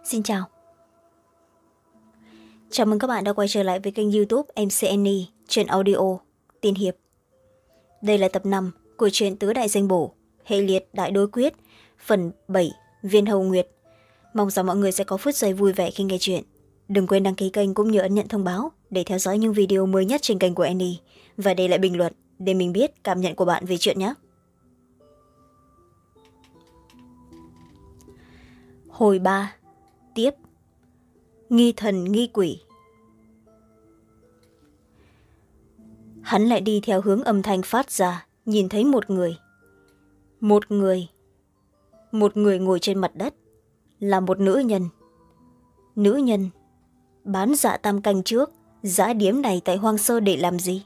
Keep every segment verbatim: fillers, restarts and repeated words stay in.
Xin chào. Chào mừng các bạn đã quay trở lại với kênh youtube em xê en i truyện audio Tiên Hiệp. Đây là tập năm của truyện Tứ Đại Danh Bổ, hệ liệt Đại Đối Quyết, phần bảy Viên Hầu Nguyệt. Mong rằng mọi người sẽ có phút giây vui vẻ khi nghe chuyện. Đừng quên đăng ký kênh cũng như ấn nhận thông báo để theo dõi những video mới nhất trên kênh của Annie và để lại bình luận để mình biết cảm nhận của bạn về chuyện nhé. Hồi ba tiếp. Nghi thần nghi quỷ. Hắn lại đi theo hướng âm thanh phát ra, nhìn thấy một người. Một người. Một người ngồi trên mặt đất. Là một nữ nhân. Nữ nhân. Bán dạ tam canh trước, dã điếm này tại hoang sơ để làm gì?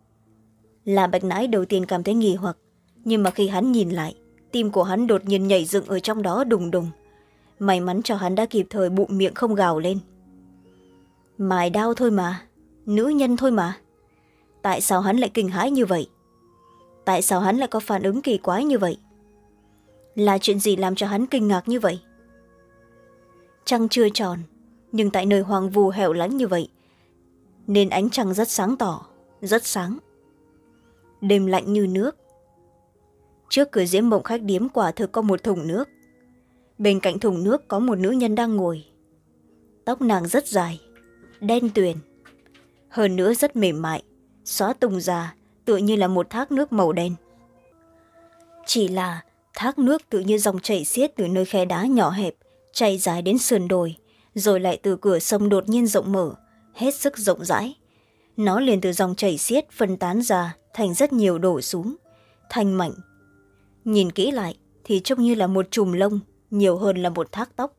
Là Bạch Nãi đầu tiên cảm thấy nghi hoặc, nhưng mà khi hắn nhìn lại, tim của hắn đột nhiên nhảy dựng ở trong đó đùng đùng. May mắn cho hắn đã kịp thời bụng miệng không gào lên. Mài đao thôi mà, nữ nhân thôi mà. Tại sao hắn lại kinh hãi như vậy? Tại sao hắn lại có phản ứng kỳ quái như vậy? Là chuyện gì làm cho hắn kinh ngạc như vậy? Trăng chưa tròn, nhưng tại nơi hoang vu hẻo lánh như vậy, nên ánh trăng rất sáng tỏ, rất sáng. Đêm lạnh như nước. Trước cửa Diễm Mộng khách điếm quả thực có một thùng nước. Bên cạnh thùng nước có một nữ nhân đang ngồi. Tóc nàng rất dài, đen tuyền. Hơn nữa rất mềm mại, xóa tung ra, tựa như là một thác nước màu đen. Chỉ là thác nước tự như dòng chảy xiết từ nơi khe đá nhỏ hẹp, chảy dài đến sườn đồi, rồi lại từ cửa sông đột nhiên rộng mở, hết sức rộng rãi. Nó liền từ dòng chảy xiết phân tán ra thành rất nhiều đổ xuống, thành mảnh. Nhìn kỹ lại thì trông như là một chùm lông, nhiều hơn là một thác tóc.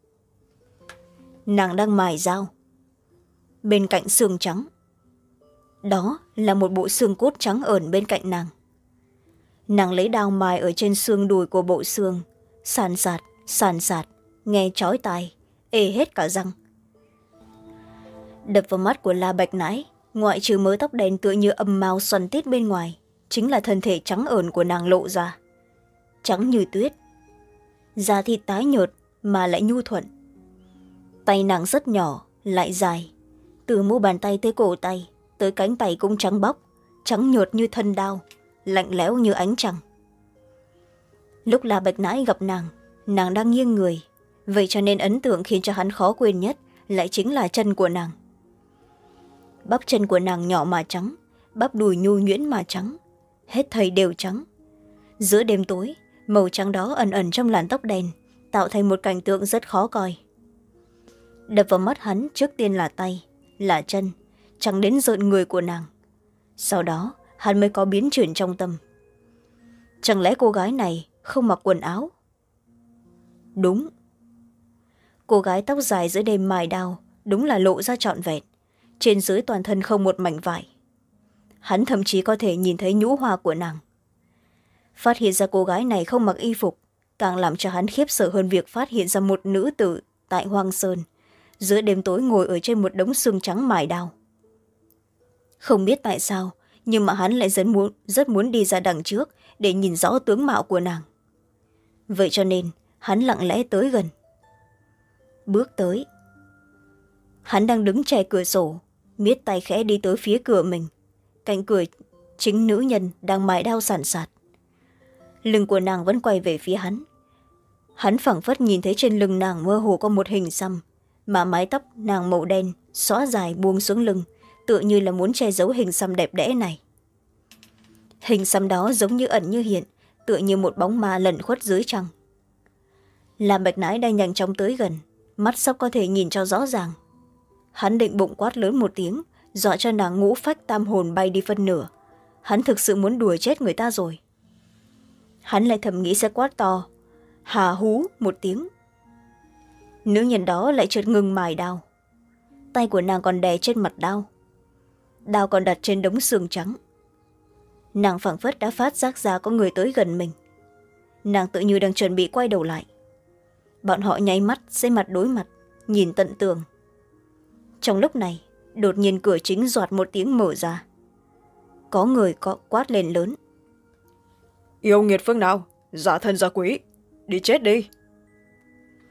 Nàng đang mài dao. Bên cạnh xương trắng, đó là một bộ xương cốt trắng ẩn bên cạnh nàng. Nàng lấy đao mài ở trên xương đùi của bộ xương, sàn sạt, sàn sạt, nghe chói tai, ê hết cả răng. Đập vào mắt của La Bạch Nãi, ngoại trừ mớ tóc đen tựa như âm mao xoăn tít bên ngoài, chính là thân thể trắng ẩn của nàng lộ ra. Trắng như tuyết, da thịt tái nhợt mà lại nhu thuận. Tay nàng rất nhỏ, lại dài, từ mu bàn tay tới cổ tay, tới cánh tay cũng trắng bóc, trắng nhợt như thân đao, lạnh lẽo như ánh trăng. Lúc La Bạch Nãi gặp nàng, nàng đang nghiêng người, vậy cho nên ấn tượng khiến cho hắn khó quên nhất lại chính là chân của nàng. Bắp chân của nàng nhỏ mà trắng, bắp đùi nhu nhuyễn mà trắng, hết thảy đều trắng. Giữa đêm tối, màu trắng đó ẩn ẩn trong làn tóc đen, tạo thành một cảnh tượng rất khó coi. Đập vào mắt hắn trước tiên là tay, là chân, trắng đến rợn người của nàng. Sau đó hắn mới có biến chuyển trong tâm. Chẳng lẽ cô gái này không mặc quần áo? Đúng. Cô gái tóc dài giữa đêm mài đao đúng là lộ ra trọn vẹn, trên dưới toàn thân không một mảnh vải. Hắn thậm chí có thể nhìn thấy nhũ hoa của nàng. Phát hiện ra cô gái này không mặc y phục, càng làm cho hắn khiếp sợ hơn việc phát hiện ra một nữ tử tại Hoang Sơn, giữa đêm tối ngồi ở trên một đống xương trắng mài đao. Không biết tại sao, nhưng mà hắn lại rất muốn, rất muốn đi ra đằng trước để nhìn rõ tướng mạo của nàng. Vậy cho nên, hắn lặng lẽ tới gần. Bước tới. Hắn đang đứng che cửa sổ, miết tay khẽ đi tới phía cửa mình. Cạnh cửa chính nữ nhân đang mài đao sàn sạt. Lưng của nàng vẫn quay về phía hắn. Hắn phảng phất nhìn thấy trên lưng nàng mơ hồ có một hình xăm, mà mái tóc nàng màu đen xõa dài buông xuống lưng, tựa như là muốn che giấu hình xăm đẹp đẽ này. Hình xăm đó giống như ẩn như hiện, tựa như một bóng ma lẩn khuất dưới trăng. Làm Bạch Nãi đang nhanh chóng tới gần, mắt sắp có thể nhìn cho rõ ràng. Hắn định bụng quát lớn một tiếng, dọa cho nàng ngũ phách tam hồn bay đi phân nửa. Hắn thực sự muốn đùa chết người ta rồi. Hắn lại thầm nghĩ sẽ quát to, hà hú một tiếng. Nữ nhân đó lại chợt ngừng mài đao. Tay của nàng còn đè trên mặt đao. Đao còn đặt trên đống xương trắng. Nàng phảng phất đã phát giác ra có người tới gần mình. Nàng tự như đang chuẩn bị quay đầu lại. Bọn họ nháy mắt, xây mặt đối mặt, nhìn tận tường. Trong lúc này, đột nhiên cửa chính doạt một tiếng mở ra. Có người có quát lên lớn. Yêu nghiệt phương nào, giả thân giả quỷ, đi chết đi.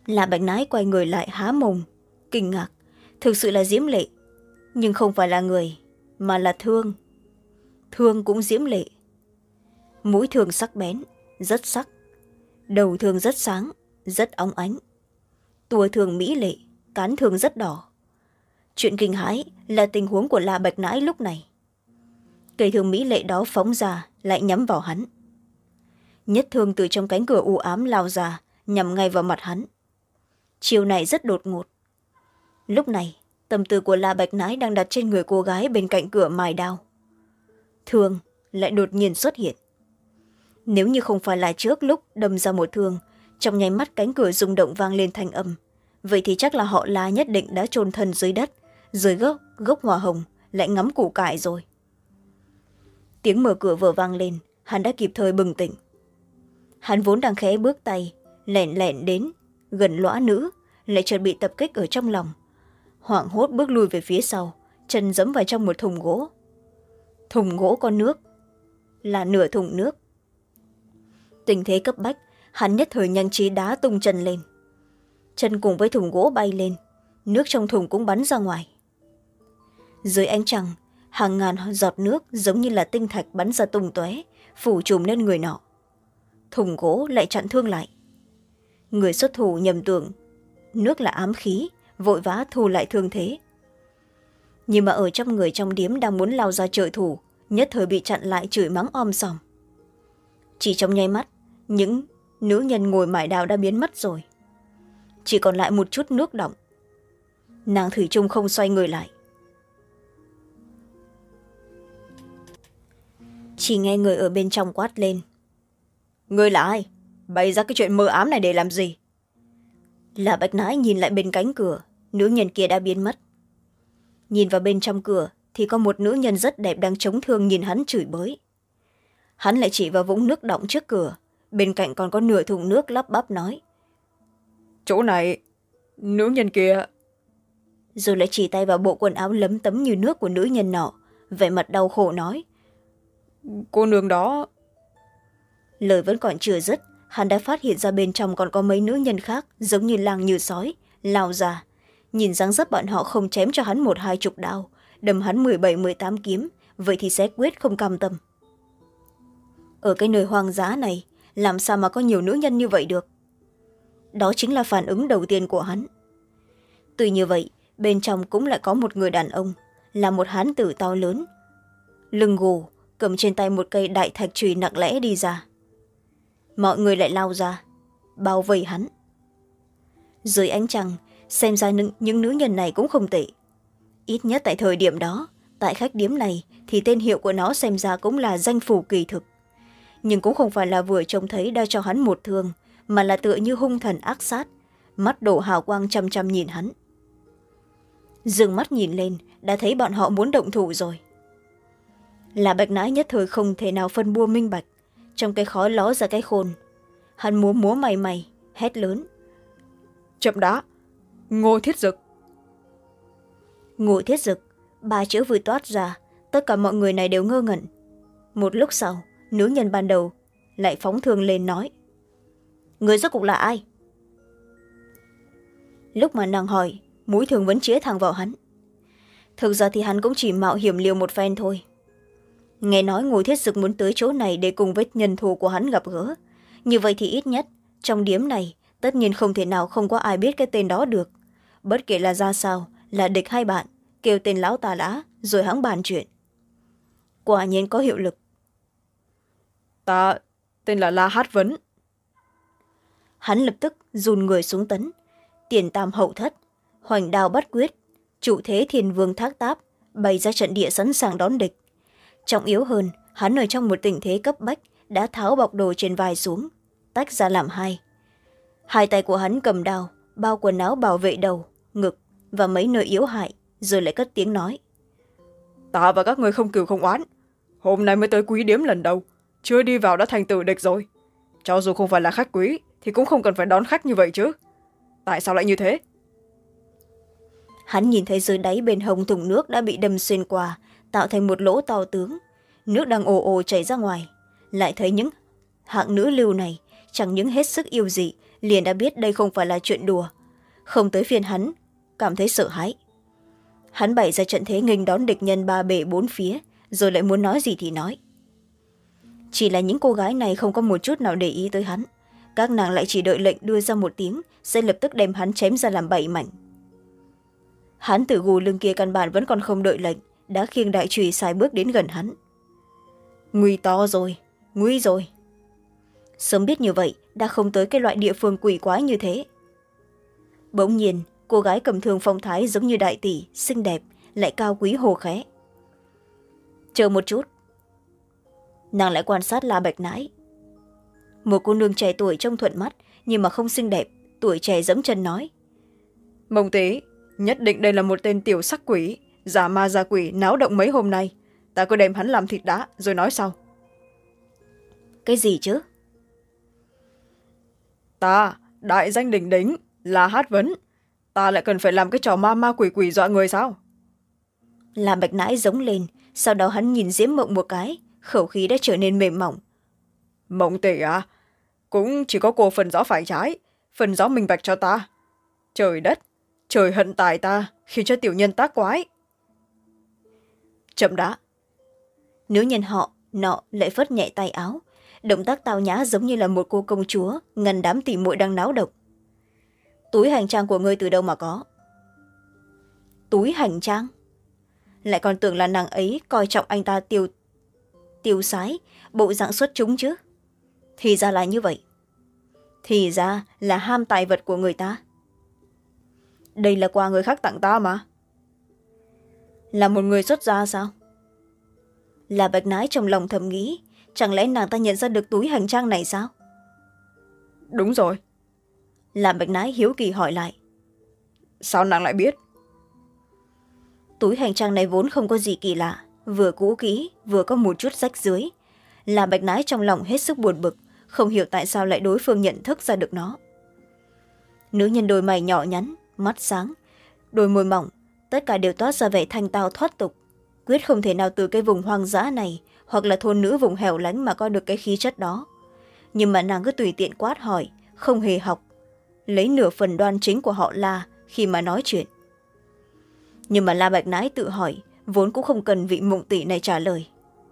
là Bạch Nái quay người lại há mồm kinh ngạc. Thực sự là diễm lệ, nhưng không phải là người mà là thương. Thương cũng diễm lệ. Mũi thương sắc bén, rất sắc. Đầu thương rất sáng, rất óng ánh. Tua thương mỹ lệ, cán thương rất đỏ. Chuyện kinh hãi là tình huống của La Bạch Nãi lúc này. Cây thương mỹ lệ đó phóng ra lại nhắm vào hắn. Nhất thương từ trong cánh cửa u ám lao ra, nhằm ngay vào mặt hắn. Chiều này rất đột ngột. Lúc này tâm tư của La Bạch Nãi đang đặt trên người cô gái bên cạnh cửa mài đao. Thương lại đột nhiên xuất hiện. Nếu như không phải là trước lúc đâm ra một thương, trong nháy mắt cánh cửa rung động vang lên thanh âm, vậy thì chắc là họ La nhất định đã chôn thân dưới đất, dưới gốc gốc hoa hồng lại ngắm củ cải rồi. Tiếng mở cửa vừa vang lên, hắn đã kịp thời bừng tỉnh. Hắn vốn đang khẽ bước tay lẻn lẻn đến gần lõa nữ, lại chợt bị tập kích ở trong lòng, hoảng hốt bước lui về phía sau, chân giẫm vào trong một thùng gỗ. Thùng gỗ có nước, là nửa thùng nước. Tình thế cấp bách, hắn nhất thời nhanh trí đá tung chân lên. Chân cùng với thùng gỗ bay lên, nước trong thùng cũng bắn ra ngoài. Dưới ánh trăng, hàng ngàn giọt nước giống như là tinh thạch bắn ra tung tóe, phủ trùm lên người nọ. Thùng gỗ lại chặn thương lại. Người xuất thủ nhầm tưởng nước là ám khí, vội vã thu lại thương thế. Nhưng mà ở trong người trong điếm đang muốn lao ra trợ thủ, nhất thời bị chặn lại chửi mắng om sòm. Chỉ trong nháy mắt, những nữ nhân ngồi mải đào đã biến mất rồi. Chỉ còn lại một chút nước đọng. Nàng thủy chung không xoay người lại. Chỉ nghe người ở bên trong quát lên: "Ngươi là ai? Bày ra cái chuyện mơ ám này để làm gì?" Là Bạch Nãi nhìn lại bên cánh cửa, nữ nhân kia đã biến mất. Nhìn vào bên trong cửa thì có một nữ nhân rất đẹp đang chống thương nhìn hắn chửi bới. Hắn lại chỉ vào vũng nước đọng trước cửa, bên cạnh còn có nửa thùng nước, lắp bắp nói: "Chỗ này, nữ nhân kia." Rồi lại chỉ tay vào bộ quần áo lấm tấm như nước của nữ nhân nọ, vẻ mặt đau khổ nói: "Cô nương đó." Lời vẫn còn chưa dứt, hắn đã phát hiện ra bên trong còn có mấy nữ nhân khác giống như lang như sói lao ra. Nhìn dáng dấp bọn họ không chém cho hắn một hai chục đao, đâm hắn mười bảy mười tám kiếm, vậy thì sẽ quyết không cam tâm. Ở cái nơi hoang dã này, làm sao mà có nhiều nữ nhân như vậy được? Đó chính là phản ứng đầu tiên của hắn. Tuy như vậy, bên trong cũng lại có một người đàn ông, là một hán tử to lớn, lưng gù, cầm trên tay một cây đại thạch chùy nặng lẽ đi ra. Mọi người lại lao ra, bao vây hắn. Dưới ánh trăng, xem ra những nữ nhân này cũng không tệ. Ít nhất tại thời điểm đó, tại khách điếm này thì tên hiệu của nó xem ra cũng là danh phủ kỳ thực. Nhưng cũng không phải là vừa trông thấy đã cho hắn một thương, mà là tựa như hung thần ác sát, mắt đổ hào quang chăm chăm nhìn hắn. Dừng mắt nhìn lên, đã thấy bọn họ muốn động thủ rồi. Là Bạch Nãi nhất thời không thể nào phân bua minh bạch, trong cái khói ló ra cái khôn. Hắn múa múa mày mày, hét lớn: "Chậm đã, Ngô Thiết Dực." Ngô Thiết Dực, ba chữ vừa toát ra, tất cả mọi người này đều ngơ ngẩn. Một lúc sau, nữ nhân ban đầu lại phóng thương lên nói: "Người rốt cuộc là ai?" Lúc mà nàng hỏi, mũi thương vẫn chĩa thẳng vào hắn. Thực ra thì hắn cũng chỉ mạo hiểm liều một phen thôi. Nghe nói Ngô Thiết Dực muốn tới chỗ này để cùng với nhân thù của hắn gặp gỡ. Như vậy thì ít nhất, trong điếm này, tất nhiên không thể nào không có ai biết cái tên đó được. Bất kể là ra sao, là địch hay bạn, kêu tên lão tà lã, rồi hắn bàn chuyện. Quả nhiên có hiệu lực. "Ta tên là La Hát Vấn." Hắn lập tức dùn người xuống tấn. Tiền tam hậu thất, hoành đao bắt quyết, trụ thế thiên vương thác táp, bày ra trận địa sẵn sàng đón địch. Trọng yếu hơn, hắn ở trong một tình thế cấp bách đã tháo bọc đồ trên vai xuống, tách ra làm hai. Hai tay của hắn cầm đao, bao quần áo bảo vệ đầu, ngực và mấy nơi yếu hại, rồi lại cất tiếng nói: "Ta và các người không cừu không oán. Hôm nay mới tới quý điếm lần đầu, chưa đi vào đã thành tử địch rồi. Cho dù không phải là khách quý thì cũng không cần phải đón khách như vậy chứ. Tại sao lại như thế?" Hắn nhìn thấy dưới đáy bên hông thùng nước đã bị đâm xuyên qua, tạo thành một lỗ to tướng, nước đang ồ ồ chảy ra ngoài. Lại thấy những hạng nữ lưu này chẳng những hết sức yêu dị, liền đã biết đây không phải là chuyện đùa. Không tới phiên hắn cảm thấy sợ hãi. Hắn bày ra trận thế nghênh đón địch nhân ba bể bốn phía, rồi lại muốn nói gì thì nói. Chỉ là những cô gái này không có một chút nào để ý tới hắn. Các nàng lại chỉ đợi lệnh đưa ra một tiếng, sẽ lập tức đem hắn chém ra làm bảy mảnh. Hắn từ gù lưng kia căn bản vẫn còn không đợi lệnh, đã khiêng đại chùy xài bước đến gần hắn. Nguy to rồi, nguy rồi. Sớm biết như vậy, đã không tới cái loại địa phương quỷ quái như thế. Bỗng nhiên, cô gái cầm thương phong thái giống như đại tỷ, xinh đẹp, lại cao quý hồ khẽ. Chờ một chút. Nàng lại quan sát La Bạch Nãi. Một cô nương trẻ tuổi trông thuận mắt, nhưng mà không xinh đẹp, tuổi trẻ dẫm chân nói. Mông Tế, nhất định đây là một tên tiểu sắc quỷ, giả ma giả quỷ náo động mấy hôm nay. Ta cứ đem hắn làm thịt đá, rồi nói sau. Cái gì chứ? Ta, đại danh đỉnh đính, là Hát Vấn. Ta lại cần phải làm cái trò ma ma quỷ quỷ dọa người sao? La Bạch Nãi giống lên, sau đó hắn nhìn Diễm Mộng một cái, khẩu khí đã trở nên mềm mỏng. Mộng tỷ à, cũng chỉ có cô phần rõ phải trái, phần rõ minh bạch cho ta. Trời đất, trời hận tài ta, khiến cho tiểu nhân tác quái. Chậm đã. Nữ nhân họ, nọ lại phất nhẹ tay áo, động tác tao nhã giống như là một cô công chúa, ngăn đám tỉ muội đang náo động. Túi hành trang của ngươi từ đâu mà có? Túi hành trang? Lại còn tưởng là nàng ấy coi trọng anh ta tiêu tiêu sái, bộ dạng xuất chúng chứ. Thì ra là như vậy. Thì ra là ham tài vật của người ta. Đây là quà người khác tặng ta mà. Là một người xuất gia sao? Là Bạch Nãi trong lòng thầm nghĩ, chẳng lẽ nàng ta nhận ra được túi hành trang này sao? Đúng rồi. Là Bạch Nãi hiếu kỳ hỏi lại. Sao nàng lại biết? Túi hành trang này vốn không có gì kỳ lạ, vừa cũ kỹ, vừa có một chút rách dưới. Là Bạch Nãi trong lòng hết sức buồn bực, không hiểu tại sao lại đối phương nhận thức ra được nó. Nữ nhân đôi mày nhỏ nhắn, mắt sáng, đôi môi mỏng, tất cả đều toát ra vẻ thanh tao thoát tục. Quyết không thể nào từ cái vùng hoang dã này hoặc là thôn nữ vùng hẻo lánh mà coi được cái khí chất đó. Nhưng mà nàng cứ tùy tiện quát hỏi, không hề học, lấy nửa phần đoan chính của họ La khi mà nói chuyện. Nhưng mà La Bạch Nãi tự hỏi, vốn cũng không cần vị Mộng tỷ này trả lời.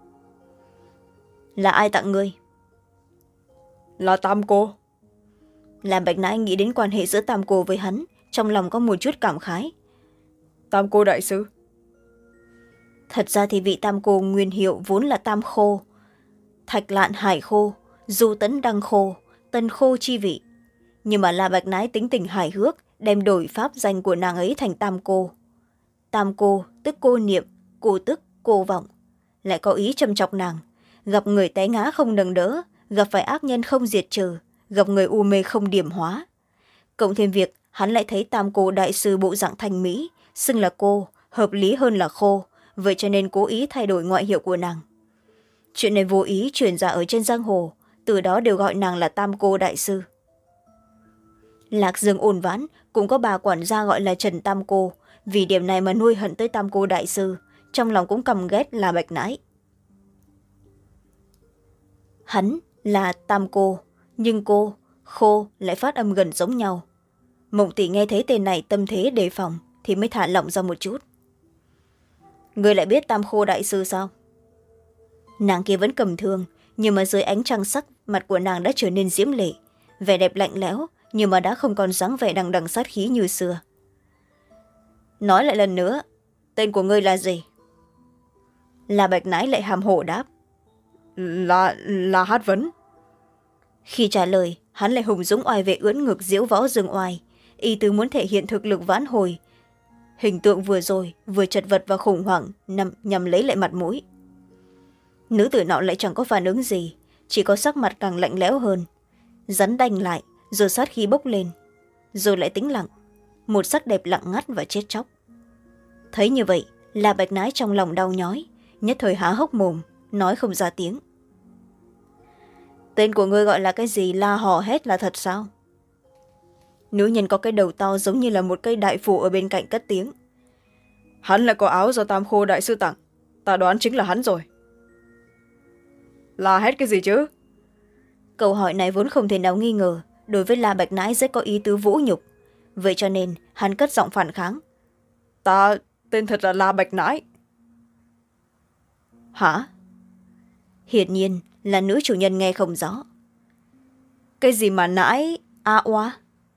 Là ai tặng ngươi? Là Tam cô. La Bạch Nãi nghĩ đến quan hệ giữa Tam cô với hắn, trong lòng có một chút cảm khái. Tam cô đại sư. Thật ra thì vị Tam cô nguyên hiệu vốn là Tam Khô, Thạch Lạn Hải Khô, Du Tấn Đăng Khô, Tân Khô chi vị. Nhưng mà La Bạch Nãi tính tình hài hước, đem đổi pháp danh của nàng ấy thành Tam cô. Tam cô tức cô niệm, cô tức cô vọng, lại có ý châm chọc nàng. Gặp người té ngã không nâng đỡ, gặp phải ác nhân không diệt trừ, gặp người u mê không điểm hóa. Cộng thêm việc hắn lại thấy Tam cô đại sư bộ dạng thanh mỹ, xưng là cô, hợp lý hơn là khô, vậy cho nên cố ý thay đổi ngoại hiệu của nàng. Chuyện này vô ý truyền ra ở trên giang hồ, từ đó đều gọi nàng là Tam cô đại sư. Lạc Dương ôn vãn cũng có bà quản gia gọi là Trần Tam cô, vì điểm này mà nuôi hận tới Tam cô đại sư, trong lòng cũng căm ghét là Bạch Nãi. Hắn là Tam cô, nhưng cô, khô lại phát âm gần giống nhau. Mộng tỷ nghe thấy tên này tâm thế đề phòng thì mới thả lỏng ra một chút. Người lại biết Tam khô đại sư sao? Nàng kia vẫn cầm thương, nhưng mà dưới ánh trăng sắc, mặt của nàng đã trở nên diễm lệ, vẻ đẹp lạnh lẽo, nhưng mà đã không còn dáng vẻ đằng đằng sát khí như xưa. Nói lại lần nữa, tên của ngươi là gì? Là Bạch Nãi lại hàm hổ đáp. Là, là Hát Vấn. Khi trả lời, hắn lại hùng dũng oai vệ ưỡn ngực diễu võ dương oai, y tứ muốn thể hiện thực lực vãn hồi. Hình tượng vừa rồi, vừa chật vật và khủng hoảng, nhằm, nhằm lấy lại mặt mũi. Nữ tử nọ lại chẳng có phản ứng gì, chỉ có sắc mặt càng lạnh lẽo hơn. Rắn đanh lại, rồi sát khí bốc lên, rồi lại tĩnh lặng, một sắc đẹp lặng ngắt và chết chóc. Thấy như vậy, là Bạch Nãi trong lòng đau nhói, nhất thời há hốc mồm, nói không ra tiếng. Tên của ngươi gọi là cái gì, la hò hét là thật sao? Nữ nhân có cái đầu to giống như là một cây đại phủ ở bên cạnh cất tiếng. Hắn lại có áo do Tam khô đại sư tặng, ta đoán chính là hắn rồi. La hét cái gì chứ? Câu hỏi này vốn không thể nào nghi ngờ, đối với La Bạch Nãi rất có ý tứ vũ nhục, vậy cho nên hắn cất giọng phản kháng. Ta tên thật là La Bạch Nãi. Hả? Hiển nhiên là nữ chủ nhân nghe không rõ. Cái gì mà nãi a oa?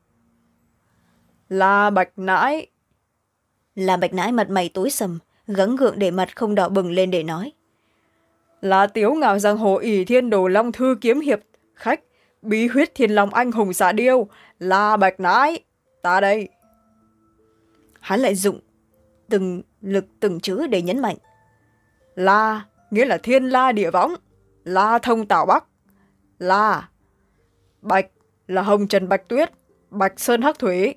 La Bạch Nãi. La Bạch Nãi mặt mày tối sầm, gắng gượng để mặt không đỏ bừng lên để nói. Là tiếu ngạo giang hồ ỷ thiên đồ long thư kiếm hiệp khách, bí huyết thiên long anh hùng xạ điêu, La Bạch Nãi. Ta đây. Hắn lại dụng từng lực từng chữ để nhấn mạnh. La nghĩa là thiên la địa võng, La thông tảo bắc, La. Bạch là hồng trần bạch tuyết, bạch sơn hắc thủy.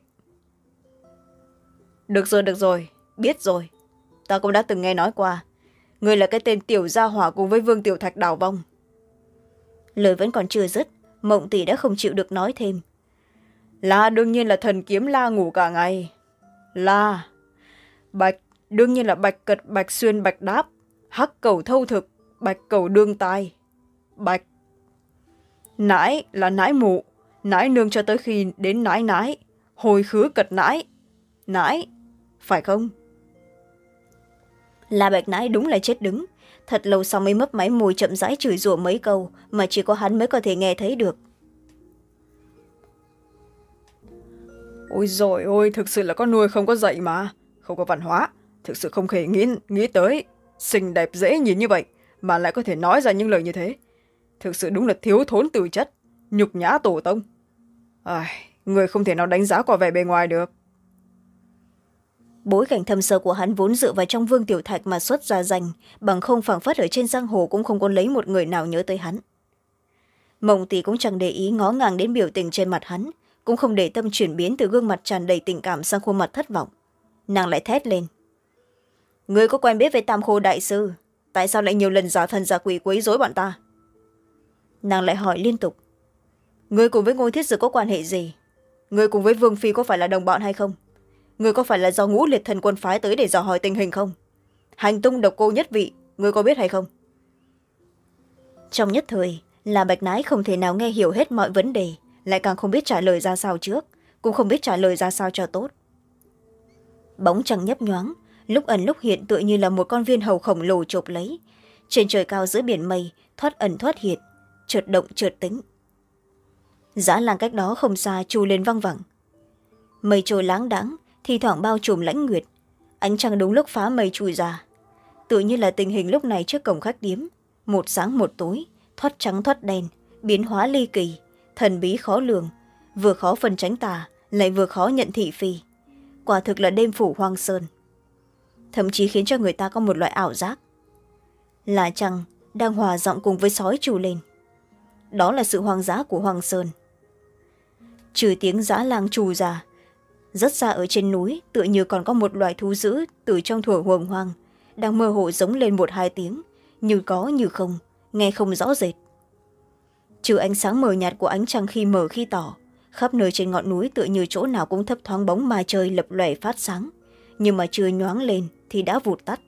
Được rồi, được rồi, biết rồi. Ta cũng đã từng nghe nói qua. Người là cái tên tiểu gia hỏa cùng với Vương Tiểu Thạch đảo vong. Lời vẫn còn chưa dứt, Mộng Tỷ đã không chịu được nói thêm. La đương nhiên là thần kiếm la ngủ cả ngày. La. Bạch đương nhiên là bạch cật bạch xuyên bạch đáp, hắc cầu thâu thực, bạch cầu đương tai. Bạch. Nãi là nãi mụ, nãi nương cho tới khi đến nãi nãi, hồi khứ cật nãi. Nãi, phải không? La Bạch Nãi đúng là chết đứng. Thật lâu sau mới mấp máy môi chậm rãi chửi rủa mấy câu mà chỉ có hắn mới có thể nghe thấy được. Ôi dồi ôi, thực sự là có nuôi không có dạy mà. Không có văn hóa. Thực sự không thể nghĩ, nghĩ tới. Xinh đẹp dễ nhìn như vậy mà lại có thể nói ra những lời như thế. Thực sự đúng là thiếu thốn từ chất, nhục nhã tổ tông. À, người không thể nào đánh giá qua vẻ bề ngoài được. Bối cảnh thâm sâu của hắn vốn dựa vào trong Vương Tiểu Thạch mà xuất ra danh, bằng không phảng phất ở trên giang hồ cũng không có lấy một người nào nhớ tới hắn. Mộng Tỷ cũng chẳng để ý ngó ngàng đến biểu tình trên mặt hắn, cũng không để tâm chuyển biến từ gương mặt tràn đầy tình cảm sang khuôn mặt thất vọng. Nàng lại thét lên. Người có quen biết với Tam Khô đại sư, tại sao lại nhiều lần giả thần giả quỷ quấy rối bọn ta? Nàng lại hỏi liên tục. Người cùng với Ngô Thiết Dực có quan hệ gì? Người cùng với Vương Phi có phải là đồng bọn hay không? Người có phải là do Ngũ Liệt Thần Quân phái tới để dò hỏi tình hình không? Hành tung độc cô nhất vị, người có biết hay không? Trong nhất thời, là Bạch Nãi không thể nào nghe hiểu hết mọi vấn đề, lại càng không biết trả lời ra sao trước, cũng không biết trả lời ra sao cho tốt. Bóng trăng nhấp nhoáng, lúc ẩn lúc hiện tựa như là một con viên hầu khổng lồ chộp lấy. Trên trời cao giữa biển mây, thoát ẩn thoát hiện, chợt động chợt tĩnh. Dã làng cách đó không xa trù lên văng vẳng. Mây trôi láng đãng, thi thoảng bao trùm lãnh nguyệt, ánh trăng đúng lúc phá mây chui ra. Tự như là tình hình lúc này trước cổng khách điếm, một sáng một tối, thoát trắng thoát đen, biến hóa ly kỳ, thần bí khó lường, vừa khó phân tránh tà, lại vừa khó nhận thị phi. Quả thực là đêm phủ hoang sơn. Thậm chí khiến cho người ta có một loại ảo giác là trăng đang hòa giọng cùng với sói trù lên. Đó là sự hoang dã của Hoàng Sơn. Trừ tiếng dã lang trù ra, rất xa ở trên núi tựa như còn có một loài thú dữ từ trong thuở huồng hoang đang mơ hồ giống lên một hai tiếng, như có như không, nghe không rõ rệt. Trừ ánh sáng mờ nhạt của ánh trăng khi mờ khi tỏ, khắp nơi trên ngọn núi tựa như chỗ nào cũng thấp thoáng bóng ma chơi lập lòe phát sáng, nhưng mà chưa nhoáng lên thì đã vụt tắt.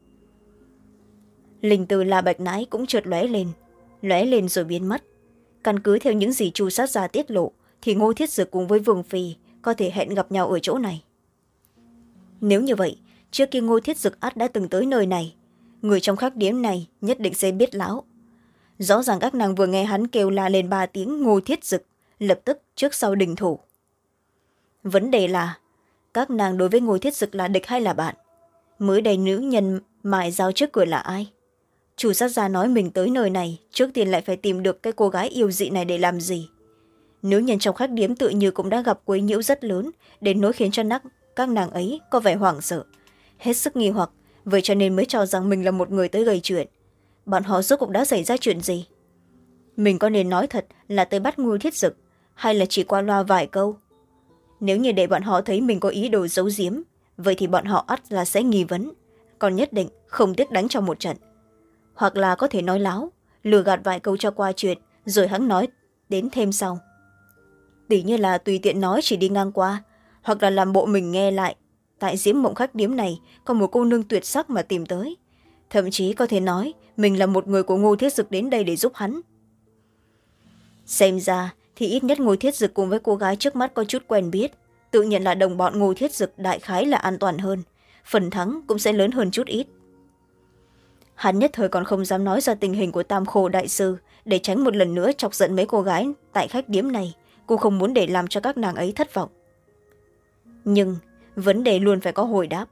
Linh từ La Bạch Nãi cũng chợt lóe lên, lóe lên rồi biến mất. Căn cứ theo những gì Chu sát gia tiết lộ thì Ngô Thiết Dực cùng với Vương Phi có thể hẹn gặp nhau ở chỗ này. Nếu như vậy, trước kia Ngô Thiết Dực ắt đã từng tới nơi này, người trong khách điếm này nhất định sẽ biết lão. Rõ ràng các nàng vừa nghe hắn kêu la lên ba tiếng Ngô Thiết Dực, lập tức trước sau đình thủ. Vấn đề là các nàng đối với Ngô Thiết Dực là địch hay là bạn? Mới đây nữ nhân mài dao trước cửa là ai? Chủ sát gia nói mình tới nơi này trước tiên lại phải tìm được cái cô gái yêu dị này để làm gì? Nữ nhân trong khách điếm tự như cũng đã gặp quấy nhiễu rất lớn, đến nỗi khiến cho nắc các nàng ấy có vẻ hoảng sợ, hết sức nghi hoặc, vậy cho nên mới cho rằng mình là một người tới gây chuyện. Bọn họ rốt cuộc đã xảy ra chuyện gì? Mình có nên nói thật là tới bắt Ngô Thiết Dực, hay là chỉ qua loa vài câu? Nếu như để bọn họ thấy mình có ý đồ giấu giếm, vậy thì bọn họ ắt là sẽ nghi vấn, còn nhất định không tiếc đánh cho một trận. Hoặc là có thể nói láo, lừa gạt vài câu cho qua chuyện, rồi hắn nói đến thêm sau. Tỉ như là tùy tiện nói chỉ đi ngang qua, hoặc là làm bộ mình nghe lại. Tại Diễm Mộng khách điếm này có một cô nương tuyệt sắc mà tìm tới. Thậm chí có thể nói mình là một người của Ngô Thiết Dực đến đây để giúp hắn. Xem ra thì ít nhất Ngô Thiết Dực cùng với cô gái trước mắt có chút quen biết, tự nhận là đồng bọn Ngô Thiết Dực đại khái là an toàn hơn, phần thắng cũng sẽ lớn hơn chút ít. Hắn nhất thời còn không dám nói ra tình hình của Tam Khô đại sư, để tránh một lần nữa chọc giận mấy cô gái tại khách điếm này, cũng không muốn để làm cho các nàng ấy thất vọng. Nhưng vấn đề luôn phải có hồi đáp.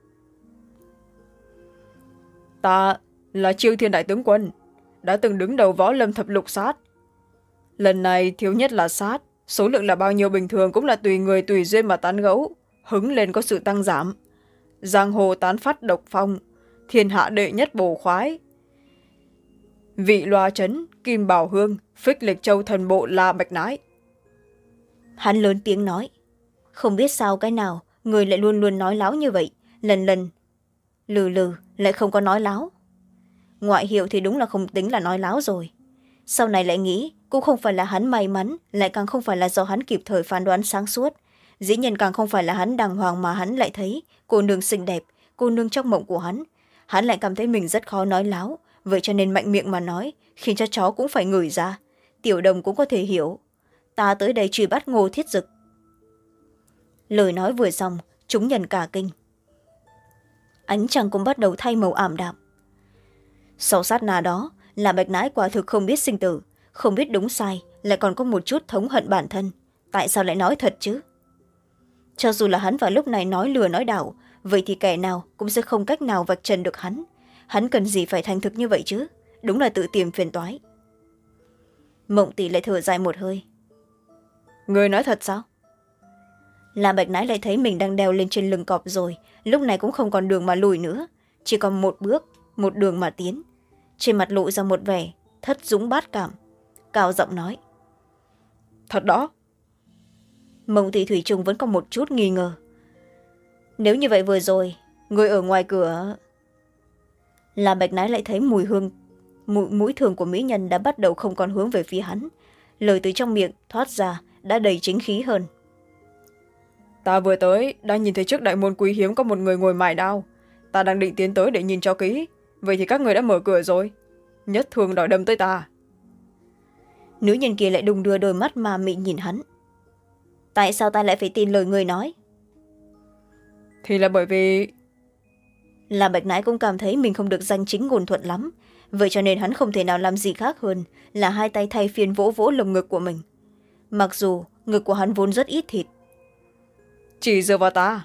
Ta là Chiêu Thiên đại tướng quân, đã từng đứng đầu võ lâm thập lục sát. Lần này thiếu nhất là sát, số lượng là bao nhiêu bình thường cũng là tùy người tùy duyên mà tán gẫu, hứng lên có sự tăng giảm. Giang hồ tán phát độc phong, thiên hạ đệ nhất bổ khoái. Vị loa trấn, kim bảo hương, phích lịch châu thần bộ là bạch nái. Hắn lớn tiếng nói. Không biết sao cái nào, người lại luôn luôn nói láo như vậy, lần lần lừ lừ lại không có nói láo. Ngoại hiệu thì đúng là không tính là nói láo rồi. Sau này lại nghĩ cũng không phải là hắn may mắn, lại càng không phải là do hắn kịp thời phán đoán sáng suốt. Dĩ nhiên càng không phải là hắn đàng hoàng mà hắn lại thấy cô nương xinh đẹp, cô nương trong mộng của hắn. Hắn lại cảm thấy mình rất khó nói láo, vậy cho nên mạnh miệng mà nói, khiến cho chó cũng phải ngửi ra. Tiểu đồng cũng có thể hiểu. Ta tới đây truy bắt Ngô Thiết Dực. Lời nói vừa xong, chúng nhân cả kinh. Ánh trăng cũng bắt đầu thay màu ảm đạm. Sau sát na đó là Bạch Nãi quả thực không biết sinh tử, không biết đúng sai, lại còn có một chút thống hận bản thân. Tại sao lại nói thật chứ? Cho dù là hắn vào lúc này nói lừa nói đảo, vậy thì kẻ nào cũng sẽ không cách nào vạch trần được hắn. Hắn cần gì phải thành thực như vậy chứ? Đúng là tự tìm phiền toái. Mộng Tỷ lại thở dài một hơi. Người nói thật sao? Là Bạch Nãi lại thấy mình đang đeo lên trên lưng cọp rồi, lúc này cũng không còn đường mà lùi nữa, chỉ còn một bước, một đường mà tiến. Trên mặt lộ ra một vẻ thất dũng bát cảm, cao giọng nói. Thật đó. Mộng Tỷ thủy chung vẫn còn một chút nghi ngờ. Nếu như vậy vừa rồi, người ở ngoài cửa... Là Bạch Nãi lại thấy mùi hương, mũi, mũi thường của mỹ nhân đã bắt đầu không còn hướng về phía hắn. Lời từ trong miệng thoát ra đã đầy chính khí hơn. Ta vừa tới, đã nhìn thấy trước đại môn quý hiếm có một người ngồi mài đao. Ta đang định tiến tới để nhìn cho kỹ. Vậy thì các người đã mở cửa rồi. Nhất thường đòi đâm tới ta. Nữ nhân kia lại đùng đưa đôi mắt mà mị nhìn hắn. Tại sao ta lại phải tin lời người nói? Thì là bởi vì... Là Bạch Nãi cũng cảm thấy mình không được danh chính ngôn thuận lắm. Vậy cho nên hắn không thể nào làm gì khác hơn là hai tay thay phiên vỗ vỗ lồng ngực của mình. Mặc dù ngực của hắn vốn rất ít thịt. Chỉ dựa vào ta.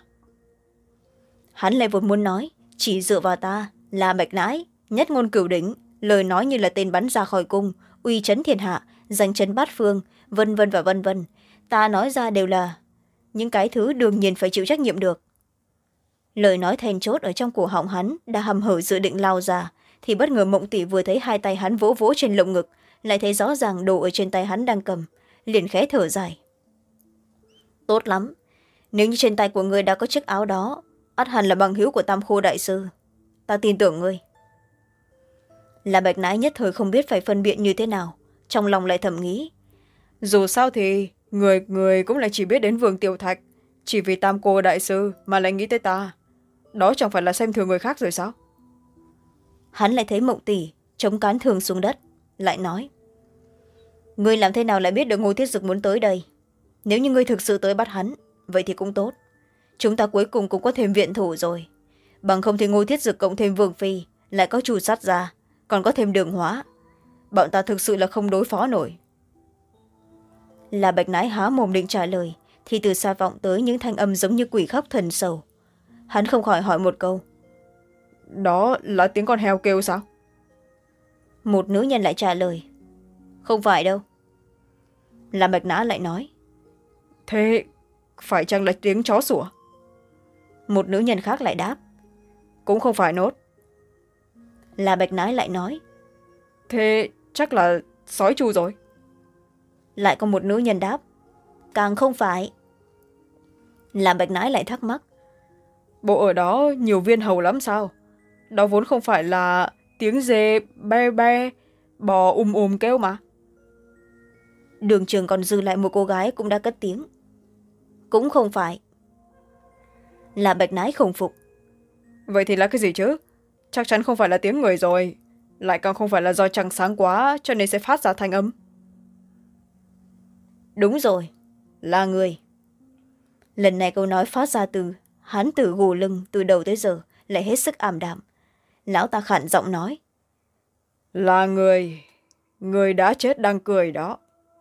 Hắn lại vốn muốn nói chỉ dựa vào ta là Bạch Nãi, nhất ngôn cửu đỉnh, lời nói như là tên bắn ra khỏi cung, uy chấn thiên hạ, danh chấn bát phương, vân vân và vân vân. Ta nói ra đều là những cái thứ đương nhiên phải chịu trách nhiệm được. Lời nói then chốt ở trong cổ họng hắn đã hầm hở dự định lao ra, thì bất ngờ Mộng Tỷ vừa thấy hai tay hắn vỗ vỗ trên lồng ngực, lại thấy rõ ràng đồ ở trên tay hắn đang cầm, liền khẽ thở dài. Tốt lắm, nếu như trên tay của ngươi đã có chiếc áo đó, ắt hẳn là bằng hữu của Tam Khô đại sư. Ta tin tưởng ngươi. Là Bạch Nãi nhất thời không biết phải phân biện như thế nào, trong lòng lại thầm nghĩ. Dù sao thì người người cũng lại chỉ biết đến Vương Tiểu Thạch, chỉ vì Tam Cô đại sư mà lại nghĩ tới ta. Đó chẳng phải là xem thường người khác rồi sao? Hắn lại thấy Mộng Tỷ chống cán thường xuống đất, lại nói. Ngươi làm thế nào lại biết được Ngô Thiết Dực muốn tới đây? Nếu như ngươi thực sự tới bắt hắn, vậy thì cũng tốt. Chúng ta cuối cùng cũng có thêm viện thủ rồi. Bằng không thì Ngô Thiết Dực cộng thêm Vương Phi, lại có Chu Sát Gia, còn có thêm Đường Hóa. Bọn ta thực sự là không đối phó nổi. Là Bạch Nãi há mồm định trả lời, thì từ xa vọng tới những thanh âm giống như quỷ khóc thần sầu. Hắn không khỏi hỏi một câu. Đó là tiếng con heo kêu sao? Một nữ nhân lại trả lời. Không phải đâu. Là Bạch Nã lại nói. Thế phải chăng là tiếng chó sủa? Một nữ nhân khác lại đáp. Cũng không phải nốt. Là Bạch Nãi lại nói. Thế chắc là sói chu rồi. Lại có một nữ nhân đáp. Càng không phải. Là Bạch Nãi lại thắc mắc. Bộ ở đó nhiều viên hầu lắm sao? Đó vốn không phải là tiếng dê be be, bò um um kêu mà. Đường trường còn dư lại một cô gái cũng đã cất tiếng. Cũng không phải. Là Bạch Nãi không phục. Vậy thì là cái gì chứ? Chắc chắn không phải là tiếng người rồi. Lại càng không phải là do trăng sáng quá cho nên sẽ phát ra thanh âm. Đúng rồi, là người. Lần này câu nói phát ra từ hán tử gù lưng từ đầu tới giờ lại hết sức ảm đạm. Lão ta khản giọng nói. Là người. Người đã chết đang cười đó.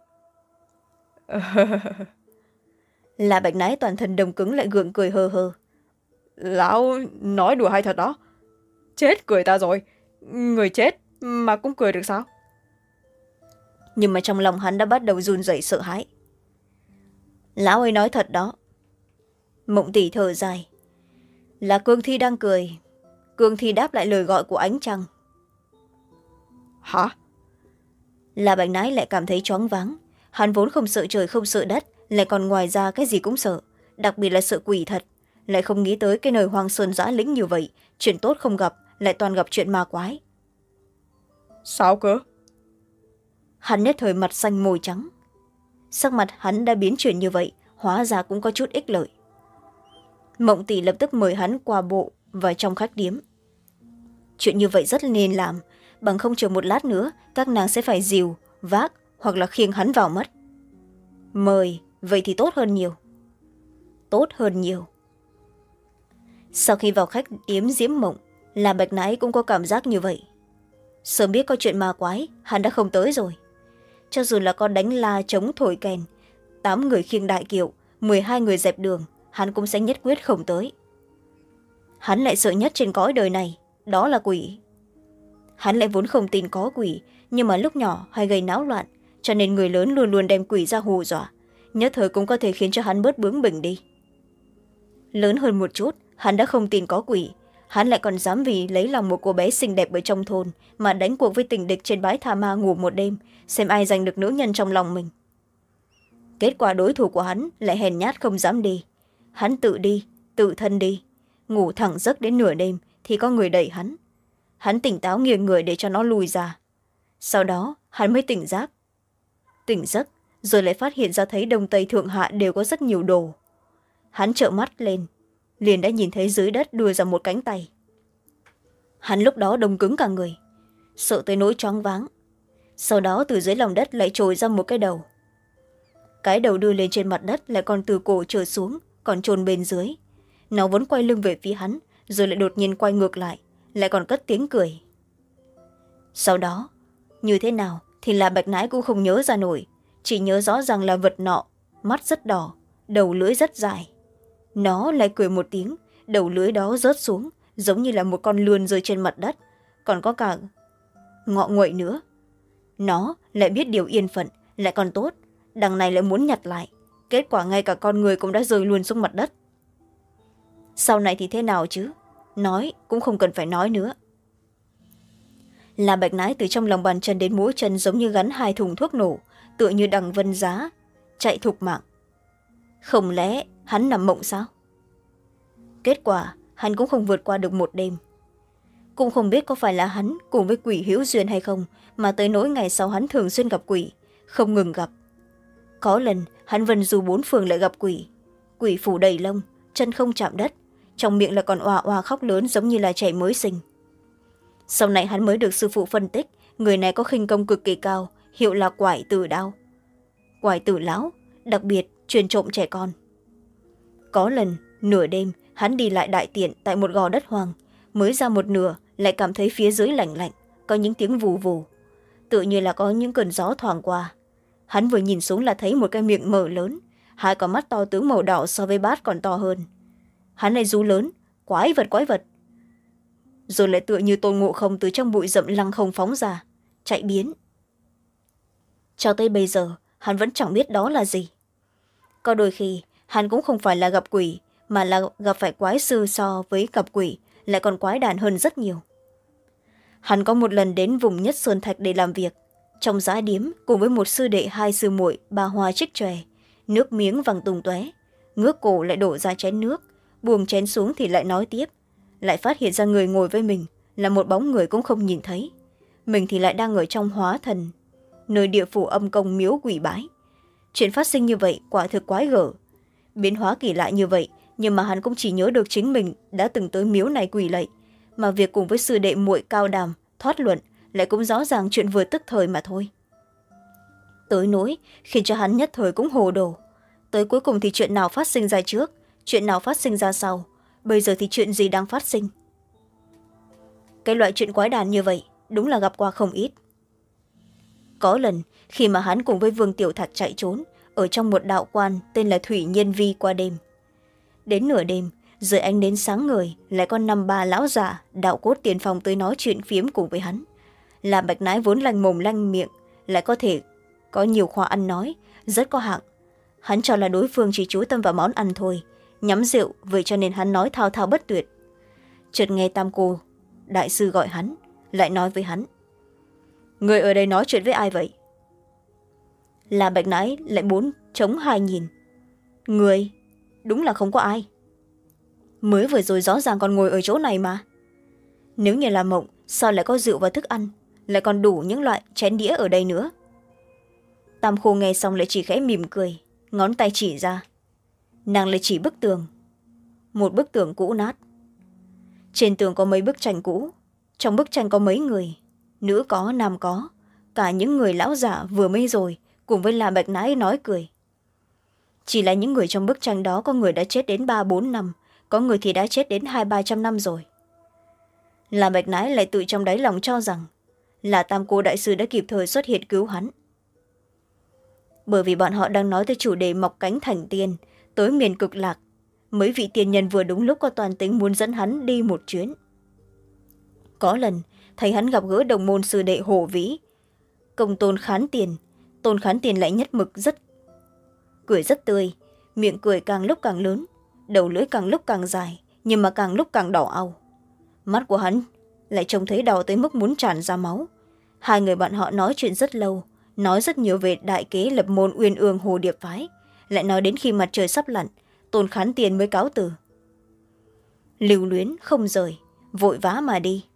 Là Bạch Nái toàn thân đông cứng lại gượng cười hơ hơ. Lão nói đùa hay thật đó. Chết cười ta rồi. Người chết mà cũng cười được sao? Nhưng mà trong lòng hắn đã bắt đầu run rẩy sợ hãi. Lão ấy nói thật đó. Mộng tỷ thở dài. Là Cương Thi đang cười. Cương Thi đáp lại lời gọi của ánh trăng. Hả? Là Bạch Nái lại cảm thấy choáng váng. Hắn vốn không sợ trời không sợ đất, lại còn ngoài ra cái gì cũng sợ, đặc biệt là sợ quỷ thật. Lại không nghĩ tới cái nơi hoang sơn dã lĩnh như vậy, chuyện tốt không gặp, lại toàn gặp chuyện ma quái. Sao cơ? Hắn nhất thời mặt xanh môi trắng. Sắc mặt hắn đã biến chuyển như vậy, hóa ra cũng có chút ích lợi. Mộng tỷ lập tức mời hắn qua bộ và trong khách điếm. Chuyện như vậy rất nên làm, bằng không chờ một lát nữa các nàng sẽ phải dìu, vác hoặc là khiêng hắn vào mất. Mời, vậy thì tốt hơn nhiều. Tốt hơn nhiều. Sau khi vào khách điếm Diễm Mộng, là Bạch Nái cũng có cảm giác như vậy. Sớm biết có chuyện ma quái, hắn đã không tới rồi. Cho dù là có đánh la chống thổi kèn, tám người khiêng đại kiệu, mười hai người dẹp đường, hắn cũng sẽ nhất quyết không tới. Hắn lại sợ nhất trên cõi đời này, đó là quỷ. Hắn lại vốn không tin có quỷ, nhưng mà lúc nhỏ hay gây náo loạn, cho nên người lớn luôn luôn đem quỷ ra hù dọa, nhất thời cũng có thể khiến cho hắn bớt bướng bỉnh đi. Lớn hơn một chút, hắn đã không tin có quỷ, hắn lại còn dám vì lấy lòng một cô bé xinh đẹp ở trong thôn mà đánh cuộc với tình địch trên bãi tha ma ngủ một đêm, xem ai giành được nữ nhân trong lòng mình. Kết quả đối thủ của hắn lại hèn nhát không dám đi. Hắn tự đi, tự thân đi, ngủ thẳng giấc đến nửa đêm thì có người đẩy hắn. Hắn tỉnh táo nghiêng người để cho nó lùi ra. Sau đó hắn mới tỉnh giác. Tỉnh giấc rồi lại phát hiện ra thấy Đông Tây Thượng Hạ đều có rất nhiều đồ. Hắn trợn mắt lên, liền đã nhìn thấy dưới đất đưa ra một cánh tay. Hắn lúc đó đông cứng cả người, sợ tới nỗi choáng váng. Sau đó từ dưới lòng đất lại trồi ra một cái đầu. Cái đầu đưa lên trên mặt đất lại còn từ cổ trở xuống, còn chôn bên dưới. Nó vẫn quay lưng về phía hắn, rồi lại đột nhiên quay ngược lại, lại còn cất tiếng cười. Sau đó, như thế nào thì là Bạch Nái cũng không nhớ ra nổi, chỉ nhớ rõ ràng là vật nọ, mắt rất đỏ, đầu lưỡi rất dài. Nó lại cười một tiếng, đầu lưỡi đó rớt xuống, giống như là một con lươn rơi trên mặt đất, còn có cả ngọ nguậy nữa. Nó lại biết điều yên phận, lại còn tốt, đằng này lại muốn nhặt lại, kết quả ngay cả con người cũng đã rơi luôn xuống mặt đất. Sau này thì thế nào chứ? Nói cũng không cần phải nói nữa. Là Bạch Nái từ trong lòng bàn chân đến mũi chân giống như gắn hai thùng thuốc nổ, tựa như đằng vân giá, chạy thục mạng. Không lẽ hắn nằm mộng sao? Kết quả hắn cũng không vượt qua được một đêm. Cũng không biết có phải là hắn cùng với quỷ hữu duyên hay không, mà tới nỗi ngày sau hắn thường xuyên gặp quỷ, không ngừng gặp. Có lần hắn vần dù bốn phường lại gặp quỷ. Quỷ phủ đầy lông, chân không chạm đất, trong miệng là còn oà oà khóc lớn giống như là trẻ mới sinh. Sau này hắn mới được sư phụ phân tích, người này có khinh công cực kỳ cao, hiệu là quải tử đao. Quải tử lão, đặc biệt chuyên trộm trẻ con. Có lần nửa đêm hắn đi lại đại tiện tại một gò đất hoang, mới ra một nửa lại cảm thấy phía dưới lạnh lạnh, có những tiếng vù vù, tự như là có những cơn gió thoảng qua. Hắn vừa nhìn xuống là thấy một cái miệng mở lớn, hai con mắt to tướng màu đỏ so với bát còn to hơn. Hắn lại rú lớn, quái vật quái vật, rồi lại tựa như Tôn Ngộ Không từ trong bụi rậm lăng không phóng ra, chạy biến. Cho tới bây giờ hắn vẫn chẳng biết đó là gì. Có đôi khi hắn cũng không phải là gặp quỷ, mà là gặp phải quái sư, so với gặp quỷ lại còn quái đản hơn rất nhiều. Hắn có một lần đến vùng Nhất Sơn Thạch để làm việc, trong giá điếm cùng với một sư đệ hai sư muội ba hoa trích chòe, nước miếng văng tung tóe, ngước cổ lại đổ ra chén nước, buông chén xuống thì lại nói tiếp, lại phát hiện ra người ngồi với mình là một bóng người cũng không nhìn thấy, mình thì lại đang ở trong hóa thần, nơi địa phủ âm công miếu quỷ bái. Chuyện phát sinh như vậy quả thực quái gở, biến hóa kỳ lạ như vậy, nhưng mà hắn cũng chỉ nhớ được chính mình đã từng tới miếu này quỳ lạy, mà việc cùng với sư đệ muội cao đàm thoát luận lại cũng rõ ràng chuyện vừa tức thời mà thôi. tới nỗi khiến cho hắn nhất thời cũng hồ đồ. Tới cuối cùng thì chuyện nào phát sinh ra trước, chuyện nào phát sinh ra sau, bây giờ thì chuyện gì đang phát sinh. Cái loại chuyện quái đản như vậy đúng là gặp qua không ít. Có lần khi mà hắn cùng với Vương Tiểu Thạch chạy trốn ở trong một đạo quan tên là Thủy Nhiên Vi qua đêm. Đến nửa đêm, dưới ánh nến sáng ngời lại có năm ba lão già đạo cốt tiền phòng tới nói chuyện phiếm cùng với hắn. Là Bạch Nái vốn lanh mồm lanh miệng, lại có thể có nhiều khoa ăn nói, rất có hạng. Hắn cho là đối phương chỉ chú tâm vào món ăn thôi, nhắm rượu, vậy cho nên hắn nói thao thao bất tuyệt. Chợt nghe Tam Cô đại sư gọi hắn, lại nói với hắn: người ở đây nói chuyện với ai vậy? Là Bạch Nái lại bốn chống hai nhìn. Người đúng là không có ai. Mới vừa rồi rõ ràng còn ngồi ở chỗ này mà. Nếu như là mộng, sao lại có rượu và thức ăn, lại còn đủ những loại chén đĩa ở đây nữa? Tam Khô nghe xong lại chỉ khẽ mỉm cười, ngón tay chỉ ra. Nàng lại chỉ bức tường. Một bức tường cũ nát. Trên tường có mấy bức tranh cũ. Trong bức tranh có mấy người, nữ có, nam có. Cả những người lão giả vừa mới rồi cùng với La Bạch Nái nói cười. Chỉ là những người trong bức tranh đó có người đã chết đến ba bốn năm, có người thì đã chết đến hai ba trăm năm rồi. La Bạch Nái lại tự trong đáy lòng cho rằng là Tam Cô đại sư đã kịp thời xuất hiện cứu hắn. Bởi vì bọn họ đang nói tới chủ đề mọc cánh thành tiên, tới miền cực lạc. Mấy vị tiên nhân vừa đúng lúc có toàn tính muốn dẫn hắn đi một chuyến. Có lần thấy hắn gặp gỡ đồng môn sư đệ Hồ Vĩ, công Tôn Khán Tiền. Tôn Khán Tiền lại nhất mực rất cười rất tươi, miệng cười càng lúc càng lớn, đầu lưỡi càng lúc càng dài, nhưng mà càng lúc càng đỏ au. Mắt của hắn lại trông thấy đỏ tới mức muốn tràn ra máu. Hai người bọn họ nói chuyện rất lâu, nói rất nhiều về đại kế lập môn Uyên Ương Hồ Điệp phái, lại nói đến khi mặt trời sắp lặn, Tôn Khán Tiền mới cáo từ. Lưu luyến không rời, vội vã mà đi.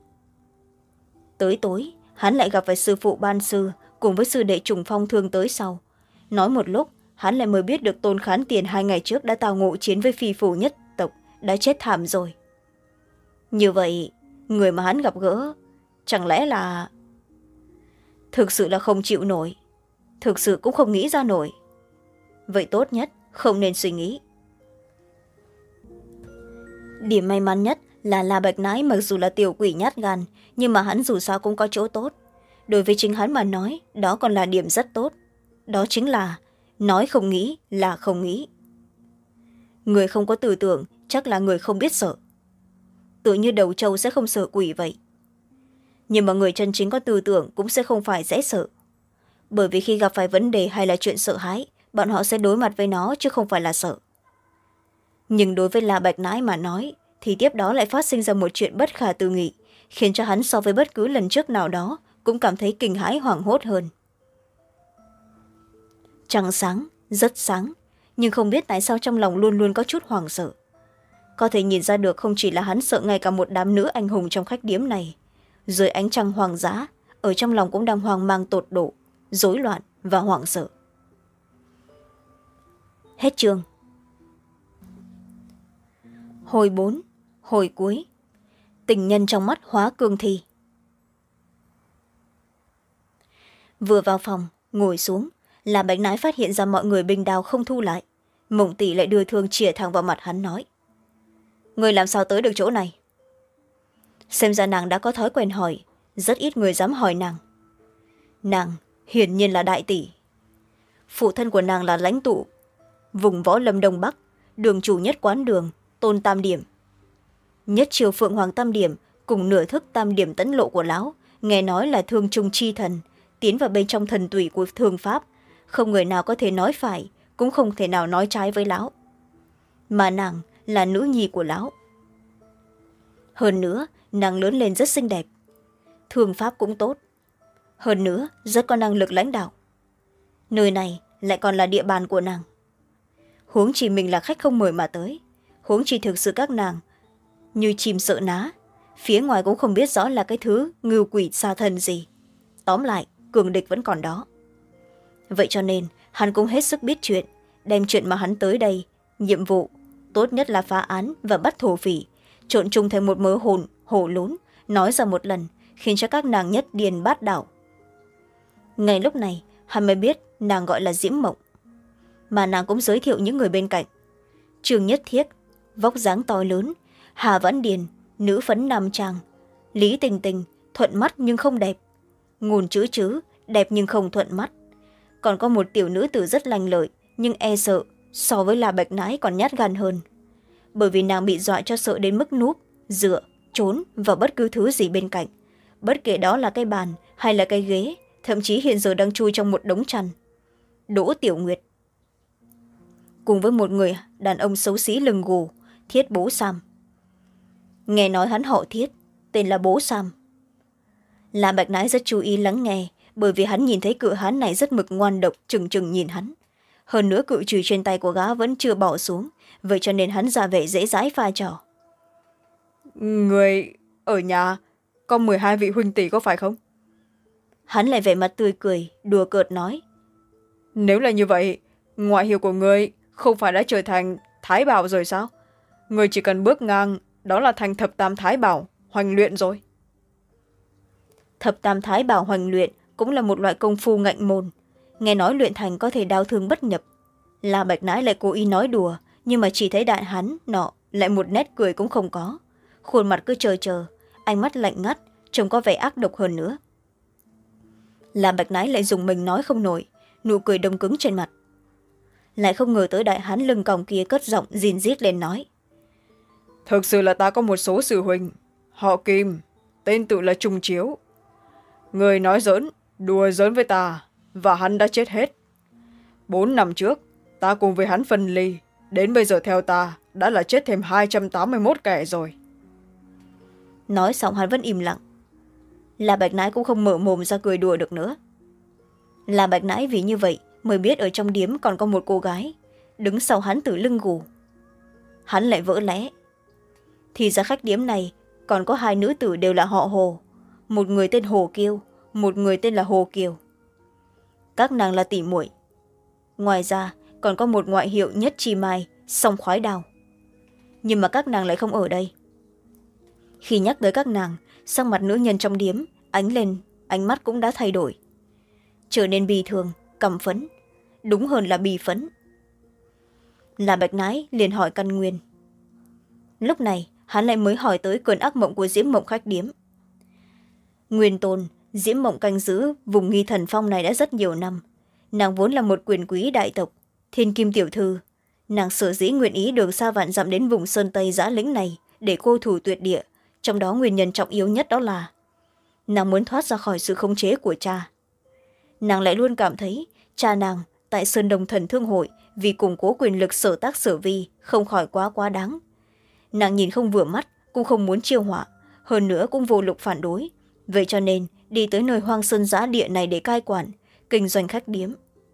Tới tối, hắn lại gặp phải sư phụ Ban Sư cùng với sư đệ Trùng Phong Thương tới sau. Nói một lúc, hắn lại mới biết được Tôn Khán Tiền hai ngày trước đã tào ngộ chiến với phi phủ nhất tộc, đã chết thảm rồi. Như vậy, người mà hắn gặp gỡ, chẳng lẽ là... Thực sự là không chịu nổi, thực sự cũng không nghĩ ra nổi. Vậy tốt nhất, không nên suy nghĩ. Điểm may mắn nhất là La Bạch Nái mặc dù là tiểu quỷ nhát gan, nhưng mà hắn dù sao cũng có chỗ tốt. Đối với chính hắn mà nói, đó còn là điểm rất tốt. Đó chính là nói không nghĩ là không nghĩ. Người không có tư tưởng chắc là người không biết sợ. Tự như đầu trâu sẽ không sợ quỷ vậy. Nhưng mà người chân chính có tư tưởng cũng sẽ không phải dễ sợ. Bởi vì khi gặp phải vấn đề hay là chuyện sợ hãi, bọn họ sẽ đối mặt với nó chứ không phải là sợ. Nhưng đối với La Bạch Nái mà nói, thì tiếp đó lại phát sinh ra một chuyện bất khả tư nghị, khiến cho hắn so với bất cứ lần trước nào đó cũng cảm thấy kinh hãi hoảng hốt hơn. Trăng sáng, rất sáng, nhưng không biết tại sao trong lòng luôn luôn có chút hoảng sợ. Có thể nhìn ra được không chỉ là hắn sợ ngay cả một đám nữ anh hùng trong khách điếm này. Dưới ánh trăng hoàng dã, ở trong lòng cũng đang hoang mang tột độ, rối loạn và hoảng sợ. Hết chương. Hồi bốn, hồi cuối. Tình nhân trong mắt hóa cương thi. Vừa vào phòng, ngồi xuống, là Bạch Nái phát hiện ra mọi người bình đào không thu lại. Mộng Tỷ lại đưa thương chìa thẳng vào mặt hắn nói: người làm sao tới được chỗ này? Xem ra nàng đã có thói quen hỏi, rất ít người dám hỏi nàng. Nàng hiển nhiên là đại tỷ. Phụ thân của nàng là lãnh tụ vùng võ lâm Đông Bắc, đường chủ nhất quán đường Tôn Tam Điểm. Nhất triều Phượng Hoàng Tam Điểm cùng nửa thức Tam Điểm tấn lộ của lão, nghe nói là thương trung chi thần, tiến vào bên trong thần tủy của thương pháp, không người nào có thể nói phải, cũng không thể nào nói trái với lão. Mà nàng là nữ nhi của lão. Hơn nữa, nàng lớn lên rất xinh đẹp, thương pháp cũng tốt, hơn nữa rất có năng lực lãnh đạo. Nơi này lại còn là địa bàn của nàng. Huống chỉ mình là khách không mời mà tới, huống chỉ thực sự các nàng như chim sợ ná, phía ngoài cũng không biết rõ là cái thứ ngưu quỷ xa thần gì. Tóm lại, cường địch vẫn còn đó. Vậy cho nên hắn cũng hết sức biết chuyện, đem chuyện mà hắn tới đây, nhiệm vụ tốt nhất là phá án và bắt thổ phỉ, trộn chung thành một mớ hồn hổ lốn, nói ra một lần, khiến cho các nàng nhất điền bát đảo. Ngay lúc này hắn mới biết nàng gọi là Diễm Mộng, mà nàng cũng giới thiệu những người bên cạnh. Trương Nhất Thiết, vóc dáng to lớn, Hà Vãn Điền, nữ phấn nam trang, Lý Tình Tình, thuận mắt nhưng không đẹp, Ngôn Chữ Chữ, đẹp nhưng không thuận mắt. Còn có một tiểu nữ tử rất lành lợi, nhưng e sợ so với La Bạch Nãi còn nhát gan hơn, bởi vì nàng bị dọa cho sợ đến mức núp, dựa, trốn vào bất cứ thứ gì bên cạnh, bất kể đó là cái bàn hay là cái ghế, thậm chí hiện giờ đang chui trong một đống chăn. Đỗ Tiểu Nguyệt cùng với một người đàn ông xấu xí lưng gù, Thiết Bố Sam. Nghe nói hắn họ Thiết, tên là Bố Sam. La Bạch Nãi rất chú ý lắng nghe, bởi vì hắn nhìn thấy cự hán này rất mực ngoan độc, trừng trừng nhìn hắn. Hơn nữa cự chùy trên tay của gã vẫn chưa bỏ xuống, vậy cho nên hắn ra vẻ dễ dãi pha trò. Người ở nhà có mười hai vị huynh tỷ có phải không? Hắn lại vẻ mặt tươi cười, đùa cợt nói. Nếu là như vậy, ngoại hiệu của người không phải đã trở thành Thái Bảo rồi sao? Người chỉ cần bước ngang, đó là thành Thập Tam Thái Bảo, hoành luyện rồi. Thập Tam Thái Bảo hoành luyện cũng là một loại công phu ngạnh môn. Nghe nói luyện thành có thể đau thương bất nhập. La Bạch Nãi lại cố ý nói đùa, nhưng mà chỉ thấy đại hắn nọ lại một nét cười cũng không có. Khuôn mặt cứ chờ chờ, ánh mắt lạnh ngắt, trông có vẻ ác độc hơn nữa. La Bạch Nãi lại dùng mình nói không nổi, nụ cười đông cứng trên mặt. Lại không ngờ tới đại hán lưng còng kia cất giọng rìn rít lên nói. Thực sự là ta có một số sư huynh, họ Kim, tên tự là Trung Chiếu. Người nói giỡn, đùa giỡn với ta, và hắn đã chết hết. Bốn năm trước, ta cùng với hắn phân ly, đến bây giờ theo ta đã là chết thêm hai trăm tám mươi mốt kẻ rồi. Nói xong hắn vẫn im lặng. La Bạch Nãi cũng không mở mồm ra cười đùa được nữa. La Bạch Nãi vì như vậy mới biết ở trong điếm còn có một cô gái đứng sau hắn từ lưng gù. Hắn lại vỡ lẽ. Thì ra khách điếm này còn có hai nữ tử đều là họ Hồ, một người tên Hồ Kiêu, một người tên là Hồ Kiều. Các nàng là tỷ muội. Ngoài ra còn có một ngoại hiệu Nhất Chi Mai, Song Khoái Đao. Nhưng mà các nàng lại không ở đây. Khi nhắc tới các nàng, sắc mặt nữ nhân trong điếm ánh lên, ánh mắt cũng đã thay đổi, trở nên bi thường, căm phẫn, đúng hơn là bi phẫn. La Bạch Nãi liền hỏi căn nguyên. Lúc này hắn lại mới hỏi tới cơn ác mộng của Diễm Mộng khách điếm. Nguyên tôn, Diễm Mộng canh giữ vùng Nghi Thần Phong này đã rất nhiều năm. Nàng vốn là một quyền quý đại tộc, thiên kim tiểu thư. Nàng sở dĩ nguyện ý được xa vạn dặm đến vùng sơn Tây giã lĩnh này để cô thủ tuyệt địa, trong đó nguyên nhân trọng yếu nhất đó là nàng muốn thoát ra khỏi sự khống chế của cha. Nàng lại luôn cảm thấy cha nàng tại Sơn Đông Thần Thương Hội vì củng cố quyền lực sở tác sở vi không khỏi quá quá đáng. Nàng nhìn không vừa mắt, cũng không muốn chiêu họa, hơn nữa cũng vô lực phản đối. Vậy cho nên đi tới nơi hoang sơn giã địa này để cai quản, kinh doanh khách điếm.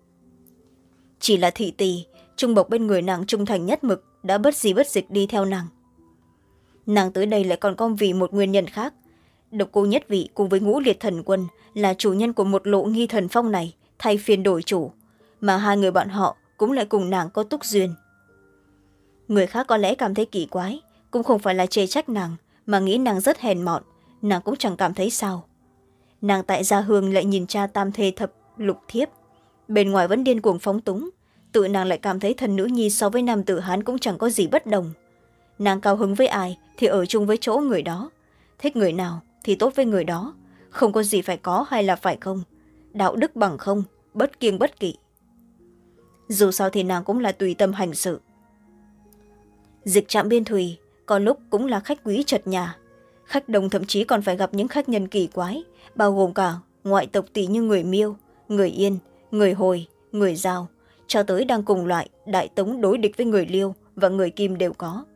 Chỉ là thị tỳ, trung bộc bên người nàng trung thành nhất mực đã bất di bất dịch đi theo nàng. Nàng tới đây lại còn có vì một nguyên nhân khác. Độc Cô Nhất Vị cùng với Ngũ Liệt Thần Quân là chủ nhân của một lộ Nghi Thần Phong này thay phiên đổi chủ, mà hai người bọn họ cũng lại cùng nàng có túc duyên. Người khác có lẽ cảm thấy kỳ quái, cũng không phải là chê trách nàng, mà nghĩ nàng rất hèn mọn, nàng cũng chẳng cảm thấy sao. Nàng tại gia hương lại nhìn cha tam thê thập lục thiếp, bên ngoài vẫn điên cuồng phóng túng, tự nàng lại cảm thấy thần nữ nhi so với nam tử Hán cũng chẳng có gì bất đồng. Nàng cao hứng với ai thì ở chung với chỗ người đó, thích người nào thì tốt với người đó, không có gì phải có hay là phải không, đạo đức bằng không, bất kiêng bất kỵ. Dù sao thì nàng cũng là tùy tâm hành sự. Dịch trạm biên thùy có lúc cũng là khách quý chật nhà, khách đông thậm chí còn phải gặp những khách nhân kỳ quái, bao gồm cả ngoại tộc tỷ như người Miêu, người Yên, người Hồi, người Giao, cho tới đang cùng loại Đại Tống đối địch với người Liêu và người Kim đều có.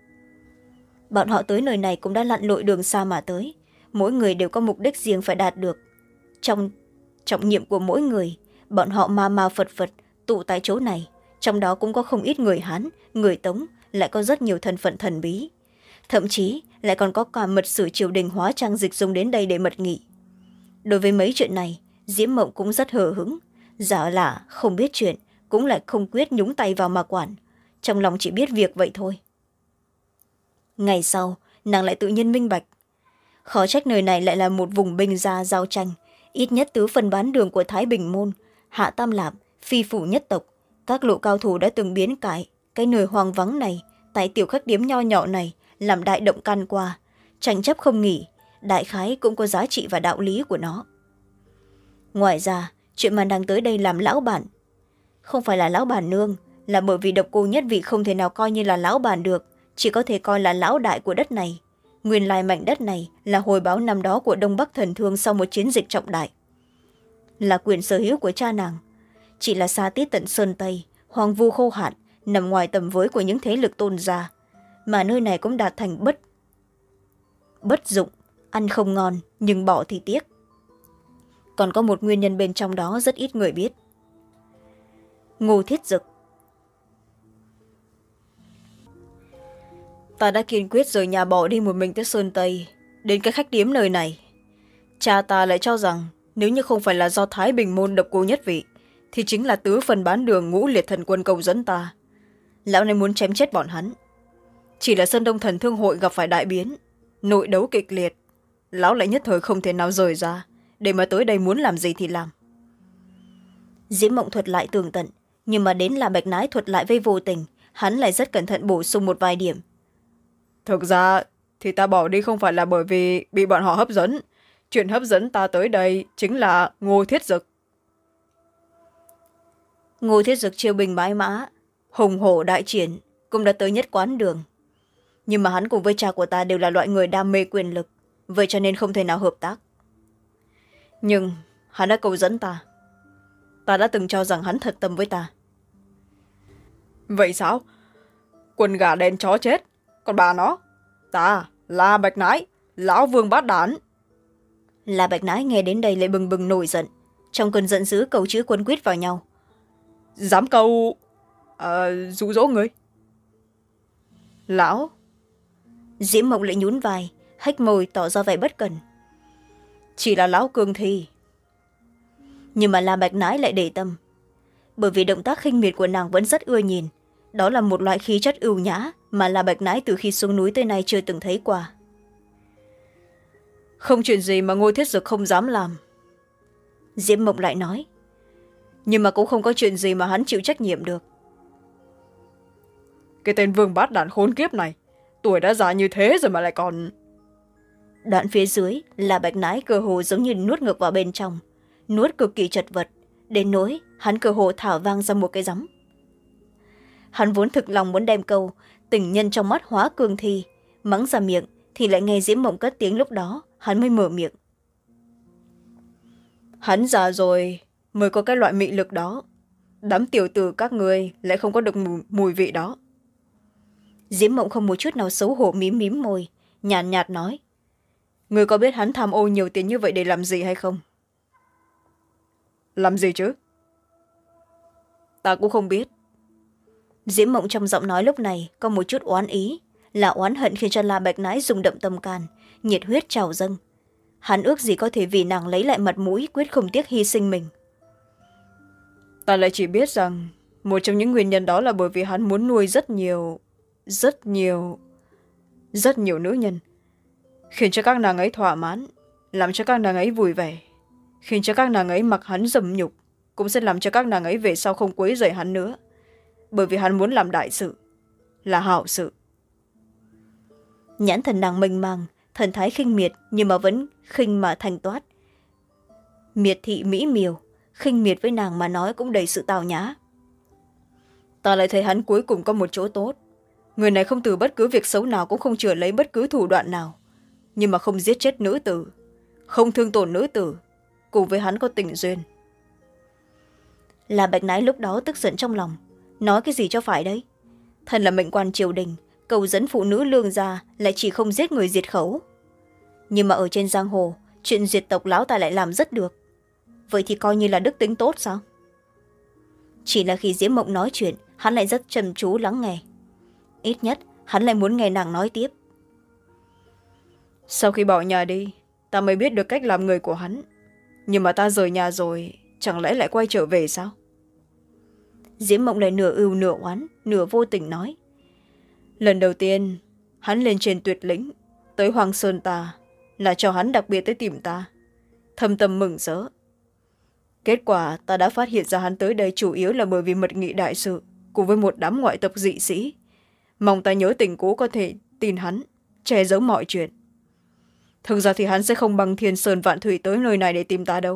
Bọn họ tới nơi này cũng đã lặn lội đường xa mà tới, mỗi người đều có mục đích riêng phải đạt được. Trong trọng nhiệm của mỗi người, bọn họ ma ma phật phật tụ tại chỗ này, trong đó cũng có không ít người Hán, người Tống, lại có rất nhiều thân phận thần bí. Thậm chí lại còn có cả mật sử triều đình hóa trang dịch dùng đến đây để mật nghị. Đối với mấy chuyện này, Diễm Mộng cũng rất hờ hững, giả là không biết chuyện, cũng lại không quyết nhúng tay vào mà quản, trong lòng chỉ biết việc vậy thôi. Ngày sau, nàng lại tự nhiên minh bạch. Khó trách nơi này lại là một vùng binh gia giao tranh, ít nhất tứ phần bán đường của Thái Bình Môn, Hạ Tam Lạp, phi phủ nhất tộc, các lộ cao thủ đã từng biến cải cái nơi hoang vắng này tại tiểu khách điếm nho nhỏ này làm đại động can qua, tranh chấp không nghỉ, đại khái cũng có giá trị và đạo lý của nó. Ngoài ra, chuyện mà nàng tới đây làm lão bản không phải là lão bản nương, là bởi vì Độc Cô Nhất Vị không thể nào coi như là lão bản được, chỉ có thể coi là lão đại của đất này. Nguyên lai mảnh đất này là hồi báo năm đó của Đông Bắc Thần Thương sau một chiến dịch trọng đại, là quyền sở hữu của cha nàng, chỉ là xa tít tận sơn Tây, hoang vu khô hạn, nằm ngoài tầm với của những thế lực tôn gia, mà nơi này cũng đạt thành bất bất dụng, ăn không ngon nhưng bỏ thì tiếc. Còn có một nguyên nhân bên trong đó rất ít người biết. Ngô Thiết Dực. Ta đã kiên quyết rời nhà bỏ đi một mình tới sơn Tây, đến cái khách điếm nơi này. Cha ta lại cho rằng nếu như không phải là do Thái Bình môn Độc Cô Nhất Vị thì chính là tứ phần bán đường Ngũ Liệt Thần Quân cầu dẫn ta. Lão này muốn chém chết bọn hắn. Chỉ là Sơn Đông Thần Thương hội gặp phải đại biến, nội đấu kịch liệt, lão lại nhất thời không thể nào rời ra, để mà tới đây muốn làm gì thì làm. Diễm Mộng thuật lại tường tận, nhưng mà đến là Bạch Nái thuật lại với vô tình, hắn lại rất cẩn thận bổ sung một vài điểm. Thực ra thì ta bỏ đi không phải là bởi vì bị bọn họ hấp dẫn. Chuyện hấp dẫn ta tới đây chính là Ngô Thiết Dực. Ngô Thiết Dực chiêu binh bái mã, hùng hổ đại triển, cũng đã tới nhất quán đường. Nhưng mà hắn cùng với cha của ta đều là loại người đam mê quyền lực, vậy cho nên không thể nào hợp tác. Nhưng hắn đã cầu dẫn ta. Ta đã từng cho rằng hắn thật tâm với ta. Vậy sao? Quần gà đen chó chết, còn bà nó, ta là Bạch Nái, lão vương bát đản. Là Bạch Nái nghe đến đây lại bừng bừng nổi giận, trong cơn giận dữ cầu chữ quấn quýt vào nhau. Dám câu à, dụ dỗ người. Lão. Diễm Mộng lại nhún vai, hách môi tỏ ra vẻ bất cần. Chỉ là lão cương thi. Nhưng mà La Bạch Nái lại để tâm, bởi vì động tác khinh miệt của nàng vẫn rất ưa nhìn. Đó là một loại khí chất ưu nhã mà La Bạch Nái từ khi xuống núi tới nay chưa từng thấy qua. Không chuyện gì mà Ngô Thiết Dực không dám làm. Diễm Mộng lại nói. Nhưng mà cũng không có chuyện gì mà hắn chịu trách nhiệm được. Cái tên vương bát đản khốn kiếp này, tuổi đã già như thế rồi mà lại còn... Đoạn phía dưới là Bạch Nái cơ hồ giống như nuốt ngược vào bên trong, nuốt cực kỳ chật vật, đến nỗi hắn cơ hồ thả vang ra một cái giấm. Hắn vốn thực lòng muốn đem câu tình nhân trong mắt hóa cương thi mắng ra miệng, thì lại nghe Diễm Mộng cất tiếng, lúc đó hắn mới mở miệng. Hắn già rồi mới có cái loại mị lực đó, đám tiểu tử các người lại không có được mùi, mùi vị đó. Diễm Mộng không một chút nào xấu hổ mím mím môi, nhàn nhạt, nhạt nói. Người có biết hắn tham ô nhiều tiền như vậy để làm gì hay không? Làm gì chứ? Ta cũng không biết. Diễm Mộng trong giọng nói lúc này có một chút oán ý, là oán hận khiến cho La Bạch Nái rung động tâm can, nhiệt huyết trào dâng. Hắn ước gì có thể vì nàng lấy lại mặt mũi, quyết không tiếc hy sinh mình. Ta lại chỉ biết rằng một trong những nguyên nhân đó là bởi vì hắn muốn nuôi rất nhiều, rất nhiều, rất nhiều nữ nhân, khiến cho các nàng ấy thỏa mãn, làm cho các nàng ấy vui vẻ, khiến cho các nàng ấy mặc hắn dầm nhục, cũng sẽ làm cho các nàng ấy về sau không quấy rầy hắn nữa, bởi vì hắn muốn làm đại sự, là hảo sự. Nhãn thần nàng mênh mang, thần thái khinh miệt, nhưng mà vẫn khinh mà thanh toát. Miệt thị mỹ miều, khinh miệt với nàng mà nói cũng đầy sự tào nhã. Ta lại thấy hắn cuối cùng có một chỗ tốt. Người này không từ bất cứ việc xấu nào, cũng không chừa lấy bất cứ thủ đoạn nào, nhưng mà không giết chết nữ tử, không thương tổn nữ tử, cùng với hắn có tình duyên. Là Bạch Nái lúc đó tức giận trong lòng, nói cái gì cho phải đấy. Thần là mệnh quan triều đình, cầu dẫn phụ nữ lương gia lại chỉ không giết người diệt khẩu. Nhưng mà ở trên giang hồ, chuyện diệt tộc lão ta lại làm rất được. Vậy thì coi như là đức tính tốt sao? Chỉ là khi Diễm Mộng nói chuyện, hắn lại rất chăm chú lắng nghe. Ít nhất hắn lại muốn nghe nàng nói tiếp. Sau khi bỏ nhà đi, ta mới biết được cách làm người của hắn. Nhưng mà ta rời nhà rồi, chẳng lẽ lại quay trở về sao? Diễm Mộng lại nửa ưu nửa oán, nửa vô tình nói. Lần đầu tiên hắn lên trên tuyệt lĩnh, tới Hoàng Sơn ta, là cho hắn đặc biệt tới tìm ta, thâm tâm mừng rỡ. kết quả ta đã phát hiện ra hắn tới đây chủ yếu là bởi vì mật nghị đại sự cùng với một đám ngoại tộc dị sĩ. Mong ta nhớ tình cũ có thể tin hắn, che giấu mọi chuyện. Thực ra thì hắn sẽ không bằng thiên sơn vạn thủy tới nơi này để tìm ta đâu.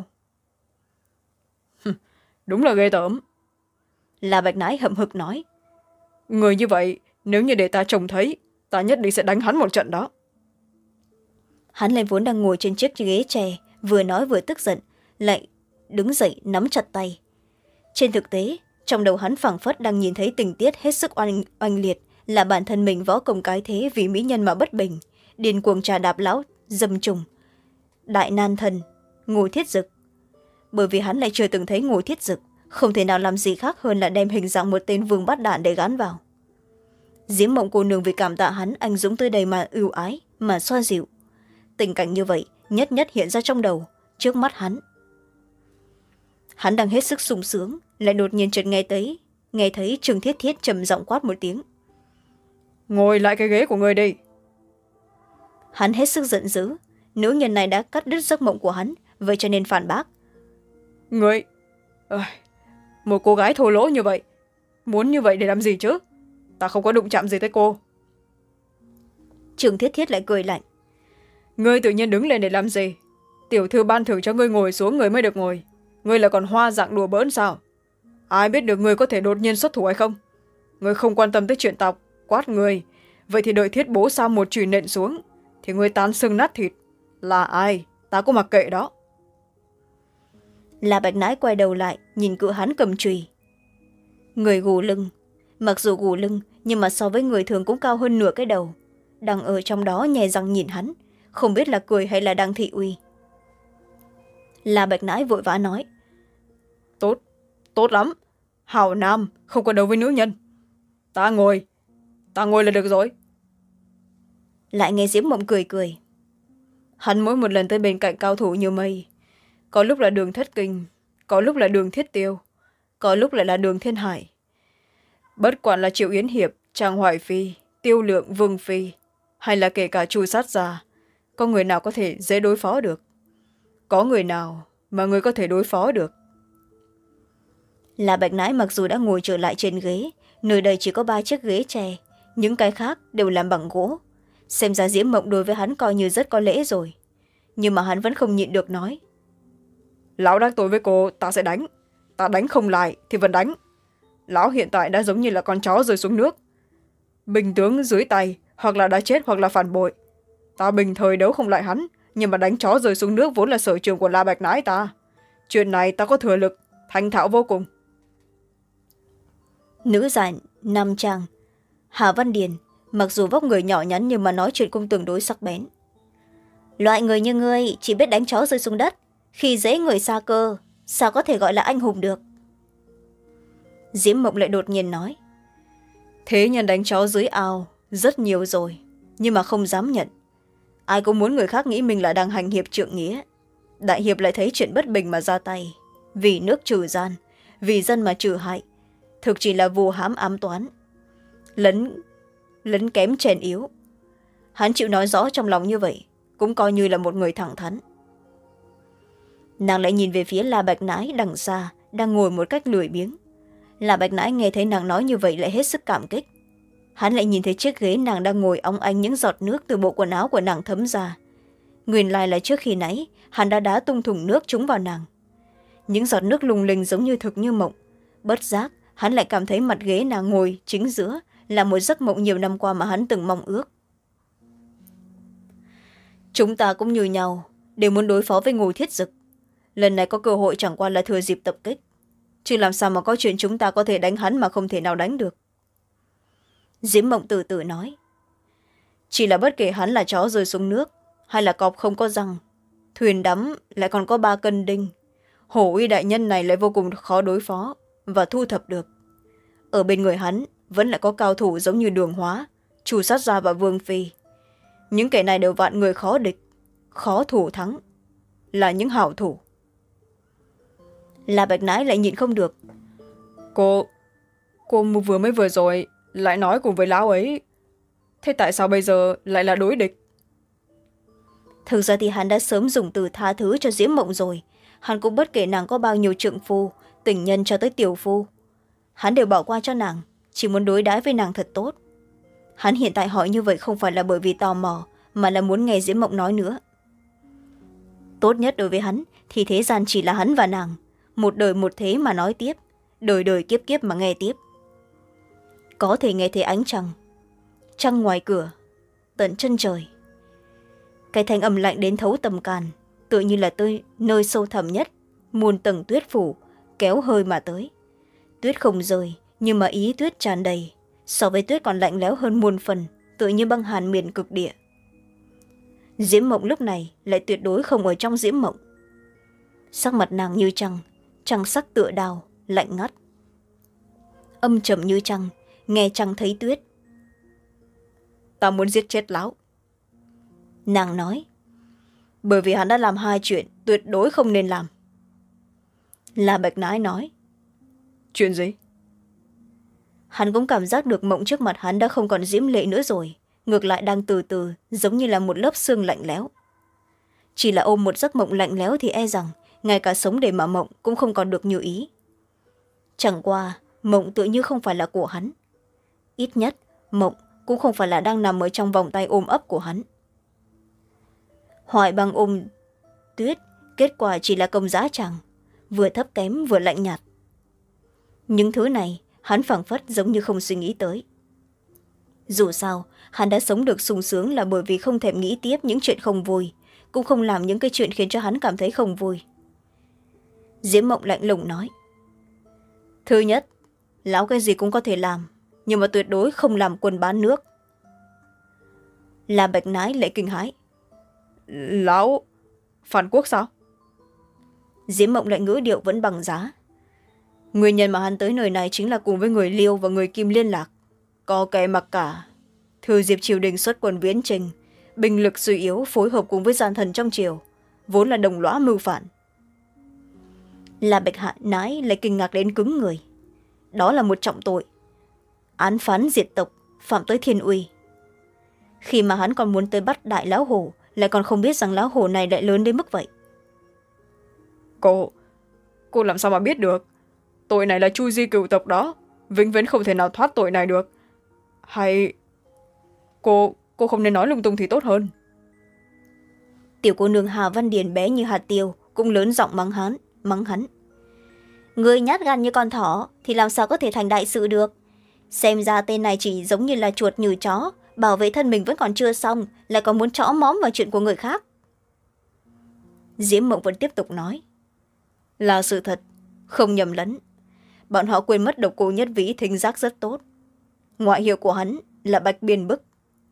Đúng là ghê tởm. La Bạch Nãi hậm hực nói. Người như vậy, nếu như để ta trông thấy, ta nhất định sẽ đánh hắn một trận đó. Hắn lại vốn đang ngồi trên chiếc ghế tre, vừa nói vừa tức giận, lại đứng dậy nắm chặt tay. Trên thực tế, trong đầu hắn phảng phất đang nhìn thấy tình tiết hết sức oanh, oanh liệt, là bản thân mình võ công cái thế vì mỹ nhân mà bất bình, điên cuồng trà đạp lão dâm trùng đại nan thần Ngô Thiết Dực. Bởi vì hắn lại chưa từng thấy Ngô Thiết Dực, không thể nào làm gì khác hơn là đem hình dạng một tên vương bát đạn để gắn vào. Diễm Mộng cô nương vì cảm tạ hắn anh dũng tới đây mà ưu ái, mà xoa dịu. Tình cảnh như vậy nhất nhất hiện ra trong đầu, trước mắt hắn. Hắn đang hết sức sung sướng, lại đột nhiên chợt nghe thấy nghe thấy Trương Thiết Thiết trầm giọng quát một tiếng. Ngồi lại cái ghế của người đi. Hắn hết sức giận dữ, nữ nhân này đã cắt đứt giấc mộng của hắn, vậy cho nên phản bác. Người à, một cô gái thô lỗ như vậy, muốn như vậy để làm gì chứ? Ta không có đụng chạm gì tới cô. Trương Thiết Thiết lại cười lạnh. Ngươi tự nhiên đứng lên để làm gì? Tiểu thư ban thưởng cho ngươi ngồi xuống người mới được ngồi. Ngươi là còn hoa dạng đùa bỡn sao? Ai biết được ngươi có thể đột nhiên xuất thủ hay không? Ngươi không quan tâm tới chuyện tộc, quát người. Vậy thì đợi Thiết bố sao một chùy nện xuống, thì ngươi tan xương nát thịt. Là ai? Ta cũng mặc kệ đó. La Bạch Nãi quay đầu lại, nhìn cự hắn cầm chùy. Người gù lưng, mặc dù gù lưng, nhưng mà so với người thường cũng cao hơn nửa cái đầu. Đang ở trong đó nhè răng nhìn hắn, không biết là cười hay là đang thị uy. La Bạch Nãi vội vã nói. Tốt, tốt lắm. Hảo nam, không có đấu với nữ nhân. Ta ngồi, ta ngồi là được rồi. Lại nghe Diễm Mộng cười cười. Hắn mỗi một lần tới bên cạnh cao thủ như mây. Có lúc là Đường Thất Kinh, có lúc là Đường Thiết Tiêu, có lúc lại là Đường Thiên Hải. Bất quản là Triệu Yến Hiệp, Trang Hoài Phi, Tiêu Lượng, Vương Phi, hay là kể cả Chu Sát Gia, có người nào có thể dễ đối phó được? Có người nào mà người có thể đối phó được? La Bạch Nãi mặc dù đã ngồi trở lại trên ghế, nơi đây chỉ có ba chiếc ghế tre, những cái khác đều làm bằng gỗ. Xem ra Diễm Mộng đối với hắn coi như rất có lễ rồi. Nhưng mà hắn vẫn không nhịn được nói. Lão đắc tội với cô, ta sẽ đánh. Ta đánh không lại thì vẫn đánh. Lão hiện tại đã giống như là con chó rơi xuống nước. Bình tướng dưới tay, hoặc là đã chết hoặc là phản bội. Ta bình thời đấu không lại hắn, nhưng mà đánh chó rơi xuống nước vốn là sở trường của La Bạch Nãi ta. Chuyện này ta có thừa lực, thành thạo vô cùng. Nữ giải Nam Trang, Hà Văn Điền, mặc dù vóc người nhỏ nhắn nhưng mà nói chuyện cũng tương đối sắc bén. Loại người như ngươi chỉ biết đánh chó rơi xuống đất, khi dễ người xa cơ, sao có thể gọi là anh hùng được? Diễm Mộng lại đột nhiên nói. Thế nhân đánh chó dưới ao rất nhiều rồi, nhưng mà không dám nhận. Ai cũng muốn người khác nghĩ mình là đang hành hiệp trượng nghĩa. Đại hiệp lại thấy chuyện bất bình mà ra tay, vì nước trừ gian, vì dân mà trừ hại. Thực chỉ là vu hãm ám toán, lấn lấn kém chèn yếu. Hắn chịu nói rõ trong lòng như vậy, cũng coi như là một người thẳng thắn. Nàng lại nhìn về phía La Bạch Nãi đằng xa, đang ngồi một cách lười biếng. La Bạch Nãi nghe thấy nàng nói như vậy lại hết sức cảm kích. Hắn lại nhìn thấy chiếc ghế nàng đang ngồi óng ánh những giọt nước từ bộ quần áo của nàng thấm ra. Nguyên lai là trước khi nãy hắn đã đá tung thùng nước trúng vào nàng. Những giọt nước lung linh giống như thực như mộng. Bất giác hắn lại cảm thấy mặt ghế nàng ngồi chính giữa là một giấc mộng nhiều năm qua mà hắn từng mong ước. Chúng ta cũng như nhau, đều muốn đối phó với Ngô Thiết Dực. Lần này có cơ hội chẳng qua là thừa dịp tập kích, chứ làm sao mà có chuyện chúng ta có thể đánh hắn mà không thể nào đánh được. Diễm Mộng từ từ nói. Chỉ là bất kể hắn là chó rơi xuống nước, hay là cọp không có răng, thuyền đắm lại còn có ba cân đinh. Hổ uy đại nhân này lại vô cùng khó đối phó và thu thập được. Ở bên người hắn vẫn lại có cao thủ giống như Đường Hóa, Chu Sát Gia và Vương Phi. Những kẻ này đều vạn người khó địch, khó thủ thắng, là những hảo thủ. La Bạch Nãi lại nhịn không được. Cô, cô vừa mới vừa rồi lại nói cùng với lão ấy. Thế tại sao bây giờ lại là đối địch? Thực ra thì hắn đã sớm dùng từ tha thứ cho Diễm Mộng rồi. hắn cũng bất kể nàng có bao nhiêu trượng phu, tình nhân cho tới tiểu phu. Hắn đều bỏ qua cho nàng, chỉ muốn đối đãi với nàng thật tốt. Hắn hiện tại hỏi như vậy không phải là bởi vì tò mò, mà là muốn nghe Diễm Mộng nói nữa. Tốt nhất đối với hắn thì thế gian chỉ là hắn và nàng, một đời một thế mà nói tiếp, đời đời kiếp kiếp mà nghe tiếp. Có thể nghe thấy ánh trăng, trăng ngoài cửa, tận chân trời. Cái thanh âm lạnh đến thấu tầm can, tựa như là tới nơi sâu thẳm nhất, muôn tầng tuyết phủ, kéo hơi mà tới. Tuyết không rơi, nhưng mà ý tuyết tràn đầy, so với tuyết còn lạnh lẽo hơn muôn phần, tựa như băng hàn miền cực địa. Diễm Mộng lúc này lại tuyệt đối không ở trong Diễm Mộng. Sắc mặt nàng như trăng, trăng sắc tựa đào, lạnh ngắt. Âm trầm như trăng, nghe trăng thấy tuyết. Ta muốn giết chết lão. Nàng nói. Bởi vì hắn đã làm hai chuyện tuyệt đối không nên làm. La Bạch Nãi nói. Chuyện gì? Hắn cũng cảm giác được Mộng trước mặt hắn đã không còn diễm lệ nữa rồi, ngược lại đang từ từ giống như là một lớp xương lạnh lẽo. Chỉ là ôm một giấc mộng lạnh lẽo thì e rằng ngay cả sống để mà mộng cũng không còn được như ý. Chẳng qua Mộng tự như không phải là của hắn. Ít nhất Mộng cũng không phải là đang nằm ở trong vòng tay ôm ấp của hắn. Hoài băng ôm tuyết, kết quả chỉ là công giá chẳng, vừa thấp kém vừa lạnh nhạt. Những thứ này hắn phảng phất giống như không suy nghĩ tới. Dù sao hắn đã sống được sung sướng là bởi vì không thèm nghĩ tiếp những chuyện không vui, cũng không làm những cái chuyện khiến cho hắn cảm thấy không vui. Diễm Mộng lạnh lùng nói. Thứ nhất, lão cái gì cũng có thể làm, nhưng mà tuyệt đối không làm quân bán nước. La Bạch Nãi lại kinh hãi. Lão phản quốc sao? Diễm Mộng lại ngữ điệu vẫn bằng giá. Nguyên nhân mà hắn tới nơi này chính là cùng với người Liêu và người Kim liên lạc. Có kẻ mặc cả. Thừa dịp triều đình xuất quân viễn trình, binh lực suy yếu phối hợp cùng với gian thần trong triều, vốn là đồng lõa mưu phản. La Bạch Hạ Nãi lại kinh ngạc đến cứng người. Đó là một trọng tội. Án phán diệt tộc, phạm tới thiên uy. Khi mà hắn còn muốn tới bắt đại lão hổ, lại còn không biết rằng lão hổ này lại lớn đến mức vậy. Cô, cô làm sao mà biết được? Tội này là chu di cửu tộc đó, vĩnh viễn không thể nào thoát tội này được. Hay cô cô không nên nói lung tung thì tốt hơn. Tiểu cô nương Hà Văn Điền bé như hạt tiêu cũng lớn giọng mắng hắn mắng hắn Người nhát gan như con thỏ thì làm sao có thể thành đại sự được. Xem ra tên này chỉ giống như là chuột như chó, bảo vệ thân mình vẫn còn chưa xong, lại còn muốn trõ móm vào chuyện của người khác. Diễm Mộng vẫn tiếp tục nói. Là sự thật, không nhầm lẫn. Bọn họ quên mất Độc Cô Nhất Vĩ thính giác rất tốt. Ngoại hiệu của hắn là Bạch Biên Bức.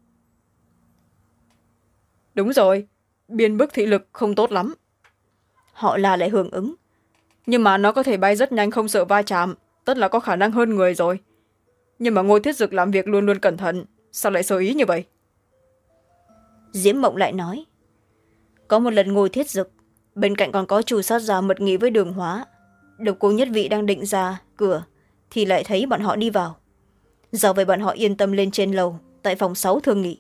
Đúng rồi, Biên Bức thị lực không tốt lắm. Họ là lại hưởng ứng. Nhưng mà nó có thể bay rất nhanh không sợ va chạm, tất là có khả năng hơn người rồi. Nhưng mà Ngô Thiết Dực làm việc luôn luôn cẩn thận, sao lại sơ ý như vậy? Diễm Mộng lại nói. Có một lần Ngô Thiết Dực, bên cạnh còn có Chu Sát Gia mật nghị với Đường Hóa. Độc Cô Nhất Vị đang định ra cửa thì lại thấy bọn họ đi vào. Do vậy bọn họ yên tâm lên trên lầu tại phòng sáu thương nghị.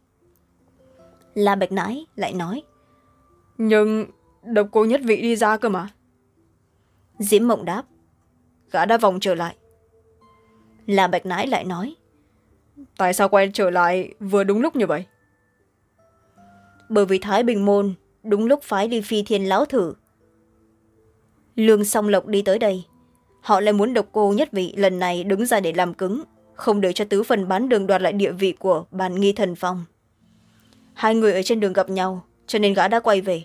La Bạch Nãi lại nói. Nhưng Độc Cô Nhất Vị đi ra cơ mà. Diễm Mộng đáp. Gã đã vòng trở lại. La Bạch Nãi lại nói. Tại sao quay trở lại vừa đúng lúc như vậy? Bởi vì Thái Bình Môn đúng lúc phái đi Phi Thiên Lão Thử. Lương Song Lộc đi tới đây. Họ lại muốn Độc Cô Nhất Vị lần này đứng ra để làm cứng, không để cho tứ phần bán đường đoạt lại địa vị của Bàn Nghi Thần Phong. Hai người ở trên đường gặp nhau, cho nên gã đã quay về.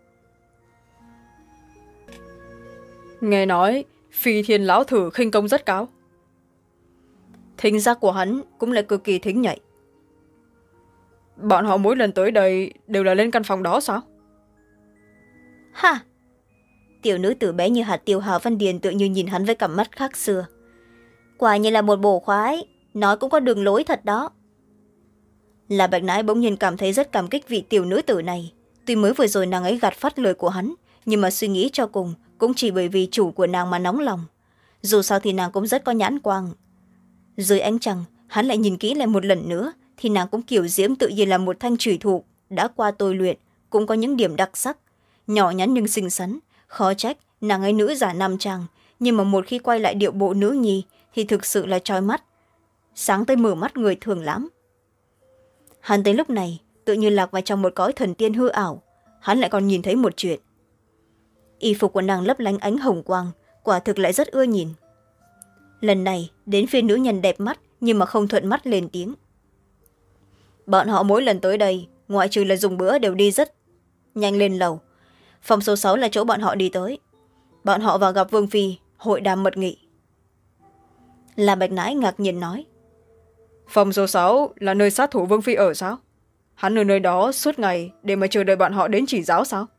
Nghe nói Phi Thiên Lão Thử khinh công rất cao. Thính giác của hắn cũng là cực kỳ thính nhạy. Bọn họ mỗi lần tới đây đều là lên căn phòng đó sao? Ha! Tiểu nữ tử bé như hạt tiêu Hà Văn Điền tự như nhìn hắn với cặp mắt khác xưa. Quả như là một bổ khoái, nói cũng có đường lối thật đó. La Bạch Nãi bỗng nhiên cảm thấy rất cảm kích vị tiểu nữ tử này. Tuy mới vừa rồi nàng ấy gạt phát lời của hắn, nhưng mà suy nghĩ cho cùng cũng chỉ bởi vì chủ của nàng mà nóng lòng. Dù sao thì nàng cũng rất có nhãn quang. Dưới ánh trăng, hắn lại nhìn kỹ lại một lần nữa, thì nàng cũng kiểu diễm tự nhiên là một thanh trùy thủ, đã qua tôi luyện, cũng có những điểm đặc sắc, nhỏ nhắn nhưng xinh xắn, Khó trách nàng ấy nữ giả nam trang, nhưng mà một khi quay lại điệu bộ nữ nhi thì thực sự là trói mắt, sáng tới mở mắt người thường lắm. Hắn tới lúc này tự như lạc vào trong một cõi thần tiên hư ảo. Hắn lại còn nhìn thấy một chuyện. Y phục của nàng lấp lánh ánh hồng quang, quả thực lại rất ưa nhìn. Lần này đến phiên nữ nhân đẹp mắt nhưng mà không thuận mắt lên tiếng. Bọn họ mỗi lần tới đây ngoại trừ là dùng bữa đều đi rất nhanh lên lầu. Phòng số sáu là chỗ bọn họ đi tới. Bọn họ vào gặp Vương Phi, hội đàm mật nghị. Là Bạch Nãi ngạc nhiên nói. Phòng số sáu là nơi sát thủ Vương Phi ở sao? Hắn ở nơi đó suốt ngày để mà chờ đợi bọn họ đến chỉ giáo sao?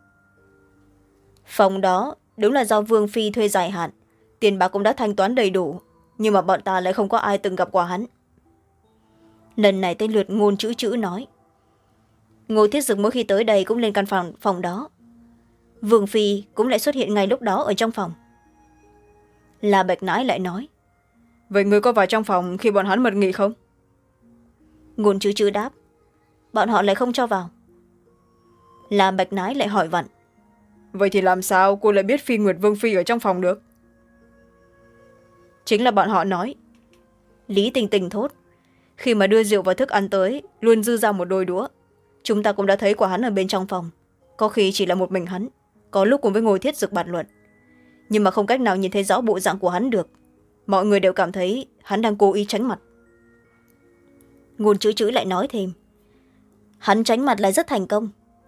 Phòng đó đúng là do Vương Phi thuê dài hạn, tiền bạc cũng đã thanh toán đầy đủ, nhưng mà bọn ta lại không có ai từng gặp qua hắn. Lần này tới lượt Ngôn Chữ Chữ nói. Ngô Thiết Dực mỗi khi tới đây cũng lên căn phòng, phòng đó. Vương Phi cũng lại xuất hiện ngay lúc đó ở trong phòng. Là Bạch Nãi lại nói. Vậy người có vào trong phòng khi bọn hắn mật nghị không? Ngôn Chữ Chữ đáp. Bọn họ lại không cho vào. Là Bạch Nãi lại hỏi vặn. Vậy thì làm sao cô lại biết Phi Nguyệt Vương Phi ở trong phòng được? Chính là bọn họ nói. Lý Tình Tình thốt. Khi mà đưa rượu và thức ăn tới, luôn dư ra một đôi đũa. Chúng ta cũng đã thấy quả hắn ở bên trong phòng. Có khi chỉ là một mình hắn, có lúc cùng với Ngô Thiết Dực bàn luận. Nhưng mà không cách nào nhìn thấy rõ bộ dạng của hắn được. Mọi người đều cảm thấy hắn đang cố ý tránh mặt. Ngôn Chữ Chữ lại nói thêm. Hắn tránh mặt lại rất thành công.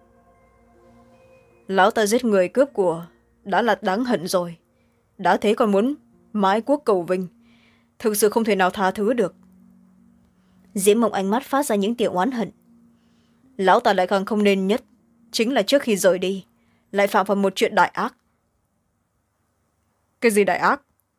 Lão ta giết người cướp của đã là đáng hận rồi. Đã thế còn muốn mãi quốc cầu vinh. Thực sự không thể nào tha thứ được. Diễm Mộng ánh mắt phát ra những tiếng oán hận. Lão ta lại càng không nên nhất. Chính là trước khi rời đi lại phạm vào một chuyện đại ác. Cái gì đại ác?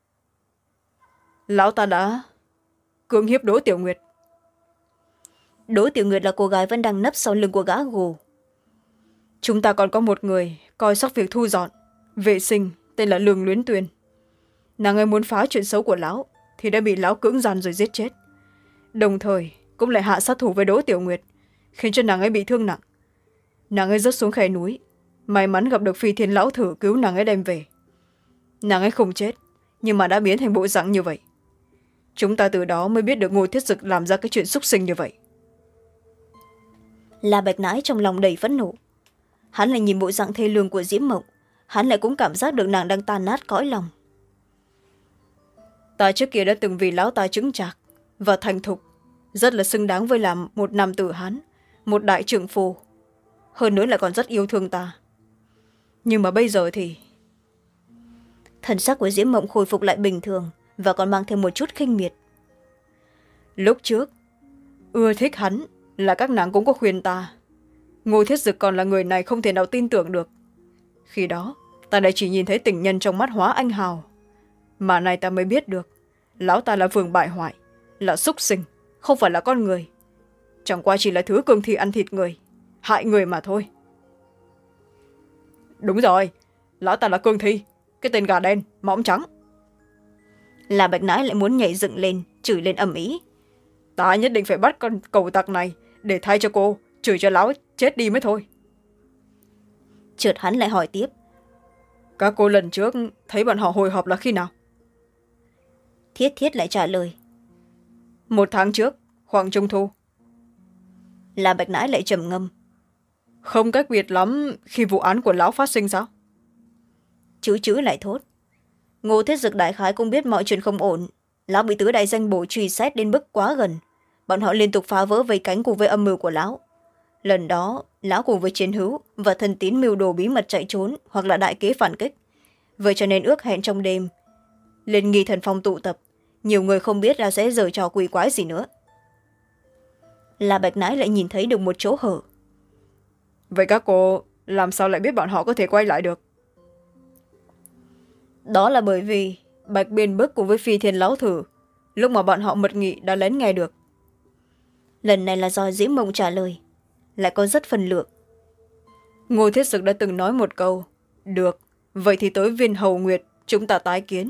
Lão ta đã cưỡng hiếp Đỗ Tiểu Nguyệt. Đỗ Tiểu Nguyệt là cô gái vẫn đang nấp sau lưng của gã gù. Chúng ta còn có một người coi sóc việc thu dọn vệ sinh tên là Lương Luyến Tuyền. Nàng ấy muốn phá chuyện xấu của lão thì đã bị lão cưỡng gian rồi giết chết, đồng thời cũng lại hạ sát thủ với Đỗ Tiểu Nguyệt, khiến cho nàng ấy bị thương nặng. Nàng ấy rớt xuống khe núi, may mắn gặp được Phi Thiên Lão Thử cứu nàng ấy đem về. Nàng ấy không chết nhưng mà đã biến thành bộ dạng như vậy. Chúng ta từ đó mới biết được Ngô Thiết Dực làm ra cái chuyện xúc sinh như vậy. Là Bạch Nãi trong lòng đầy phẫn nộ. Hắn lại nhìn bộ dạng thê lương của Diễm Mộng, hắn lại cũng cảm giác được nàng đang tan nát cõi lòng. Ta trước kia đã từng vì lão ta chững chạc và thành thục, rất là xứng đáng với làm một nam tử Hán, một đại trưởng phu, hơn nữa lại còn rất yêu thương ta. Nhưng mà bây giờ thì thần sắc của Diễm Mộng khôi phục lại bình thường và còn mang thêm một chút khinh miệt. Lúc trước ưa thích hắn là các nàng cũng có khuyên ta. Ngô Thiết Dực còn là người này không thể nào tin tưởng được. Khi đó ta lại chỉ nhìn thấy tình nhân trong mắt Hóa Anh Hào, mà nay ta mới biết được lão ta là phường bại hoại, là súc sinh, không phải là con người, chẳng qua chỉ là thứ cương thi ăn thịt người, hại người mà thôi. Đúng rồi, lão ta là cương thi, cái tên gà đen mõm trắng. Là Bạch Nãi lại muốn nhảy dựng lên chửi lên ầm ĩ. Ta nhất định phải bắt con cầu tặc này để thay cho cô chửi cho lão chết đi mới thôi. Chợt hắn lại hỏi tiếp. Các cô lần trước thấy bọn họ hồi họp là khi nào? Thiết Thiết lại trả lời. Một tháng trước, khoảng trung thu. Là Bạch Nãi lại trầm ngâm. Không cách biệt lắm khi vụ án của lão phát sinh sao? Chữ Chữ lại thốt. Ngô Thiết Dực đại khái cũng biết mọi chuyện không ổn. Lão bị tứ đại danh bổ truy xét đến mức quá gần. Bọn họ liên tục phá vỡ vây cánh cùng với âm mưu của lão. Lần đó, lão cùng với Chiến Hữu và Thân Tín mưu đồ bí mật chạy trốn hoặc là đại kế phản kích. Vậy cho nên ước hẹn trong đêm lên Nghi Thần Phong tụ tập. Nhiều người không biết là sẽ giở trò quỷ quái gì nữa. Là Bạch Nãi lại nhìn thấy được một chỗ hở. Vậy các cô làm sao lại biết bọn họ có thể quay lại được? Đó là bởi vì Bạch Biên Bức cùng với Phi Thiên Lão Thử lúc mà bọn họ mật nghị đã lén nghe được. Lần này là do Diễm Mộng trả lời, lại có rất phần lượng. Ngô Thiết Dực đã từng nói một câu. Được, vậy thì tới Viên Hầu Nguyệt chúng ta tái kiến.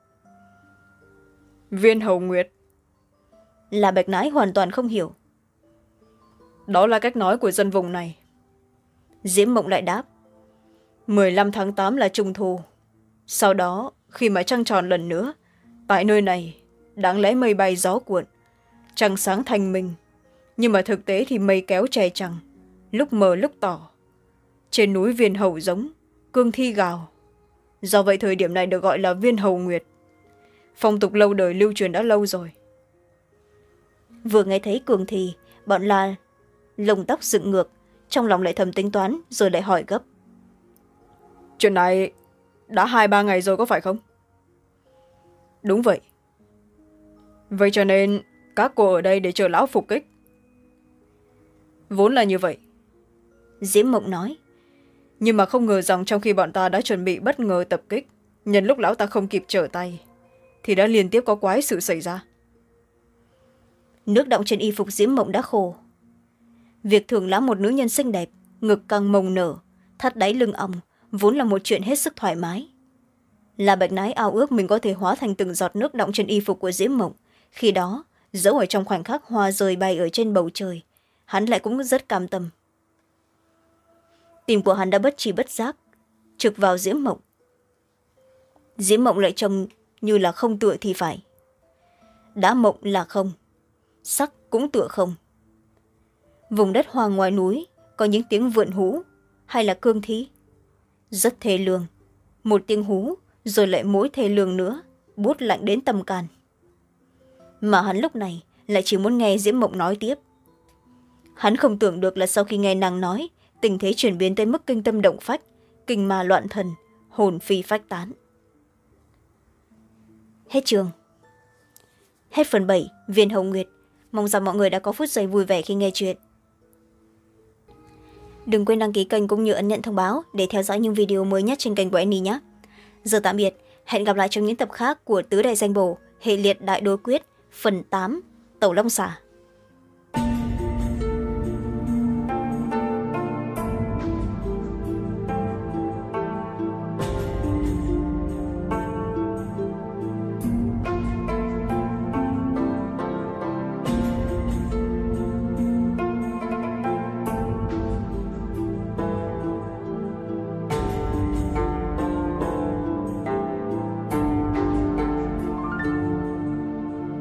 Viên Hầu Nguyệt? Là Bạch Nãi hoàn toàn không hiểu. Đó là cách nói của dân vùng này. Diễm Mộng lại đáp. mười lăm tháng tám là trung thu. Sau đó khi mà trăng tròn lần nữa, tại nơi này đáng lẽ mây bay gió cuộn, trăng sáng thanh minh, nhưng mà thực tế thì mây kéo che trăng, lúc mờ lúc tỏ. Trên núi viên hầu giống, cương thi gào. Do vậy thời điểm này được gọi là viên hầu nguyệt. Phong tục lâu đời lưu truyền đã lâu rồi. Vừa nghe thấy cương thi, bọn La lông tóc dựng ngược, trong lòng lại thầm tính toán, rồi lại hỏi gấp. Chuyện này đã hai ba ngày rồi có phải không? Đúng vậy. Vậy cho nên các cô ở đây để chờ lão phục kích. Vốn là như vậy, Diễm Mộng nói. Nhưng mà không ngờ rằng trong khi bọn ta đã chuẩn bị bất ngờ tập kích, nhân lúc lão ta không kịp trở tay, thì đã liên tiếp có quái sự xảy ra. Nước đọng trên y phục Diễm Mộng đã khô. Việc thưởng lãm một nữ nhân xinh đẹp, ngực căng mông nở, thắt đáy lưng ong, vốn là một chuyện hết sức thoải mái. Là Bạch Nái ao ước mình có thể hóa thành từng giọt nước đọng trên y phục của Diễm Mộng. Khi đó, dẫu ở trong khoảnh khắc hoa rơi bay ở trên bầu trời, hắn lại cũng rất cam tâm. Tim của hắn đã bất tri bất giác trực vào Diễm Mộng. Diễm Mộng lại trông như là không tựa thì phải. Đã mộng là không, sắc cũng tựa không. Vùng đất hoang ngoài núi có những tiếng vượn hú hay là cương thi. Rất thê lương. Một tiếng hú rồi lại mỗi thê lương nữa, buốt lạnh đến tâm can. Mà hắn lúc này lại chỉ muốn nghe Diễm Mộng nói tiếp. Hắn không tưởng được là sau khi nghe nàng nói, tình thế chuyển biến tới mức kinh tâm động phách, kinh ma loạn thần, hồn phi phách tán. Hết chương. Hết phần bảy, Viên Hồng Nguyệt. Mong rằng mọi người đã có phút giây vui vẻ khi nghe chuyện. Đừng quên đăng ký kênh cũng như ấn nhận thông báo để theo dõi những video mới nhất trên kênh của Annie nhé. Giờ tạm biệt, hẹn gặp lại trong những tập khác của Tứ Đại Danh Bổ, hệ liệt Đại Đối Quyết, phần tám, Tẩu Long Xà.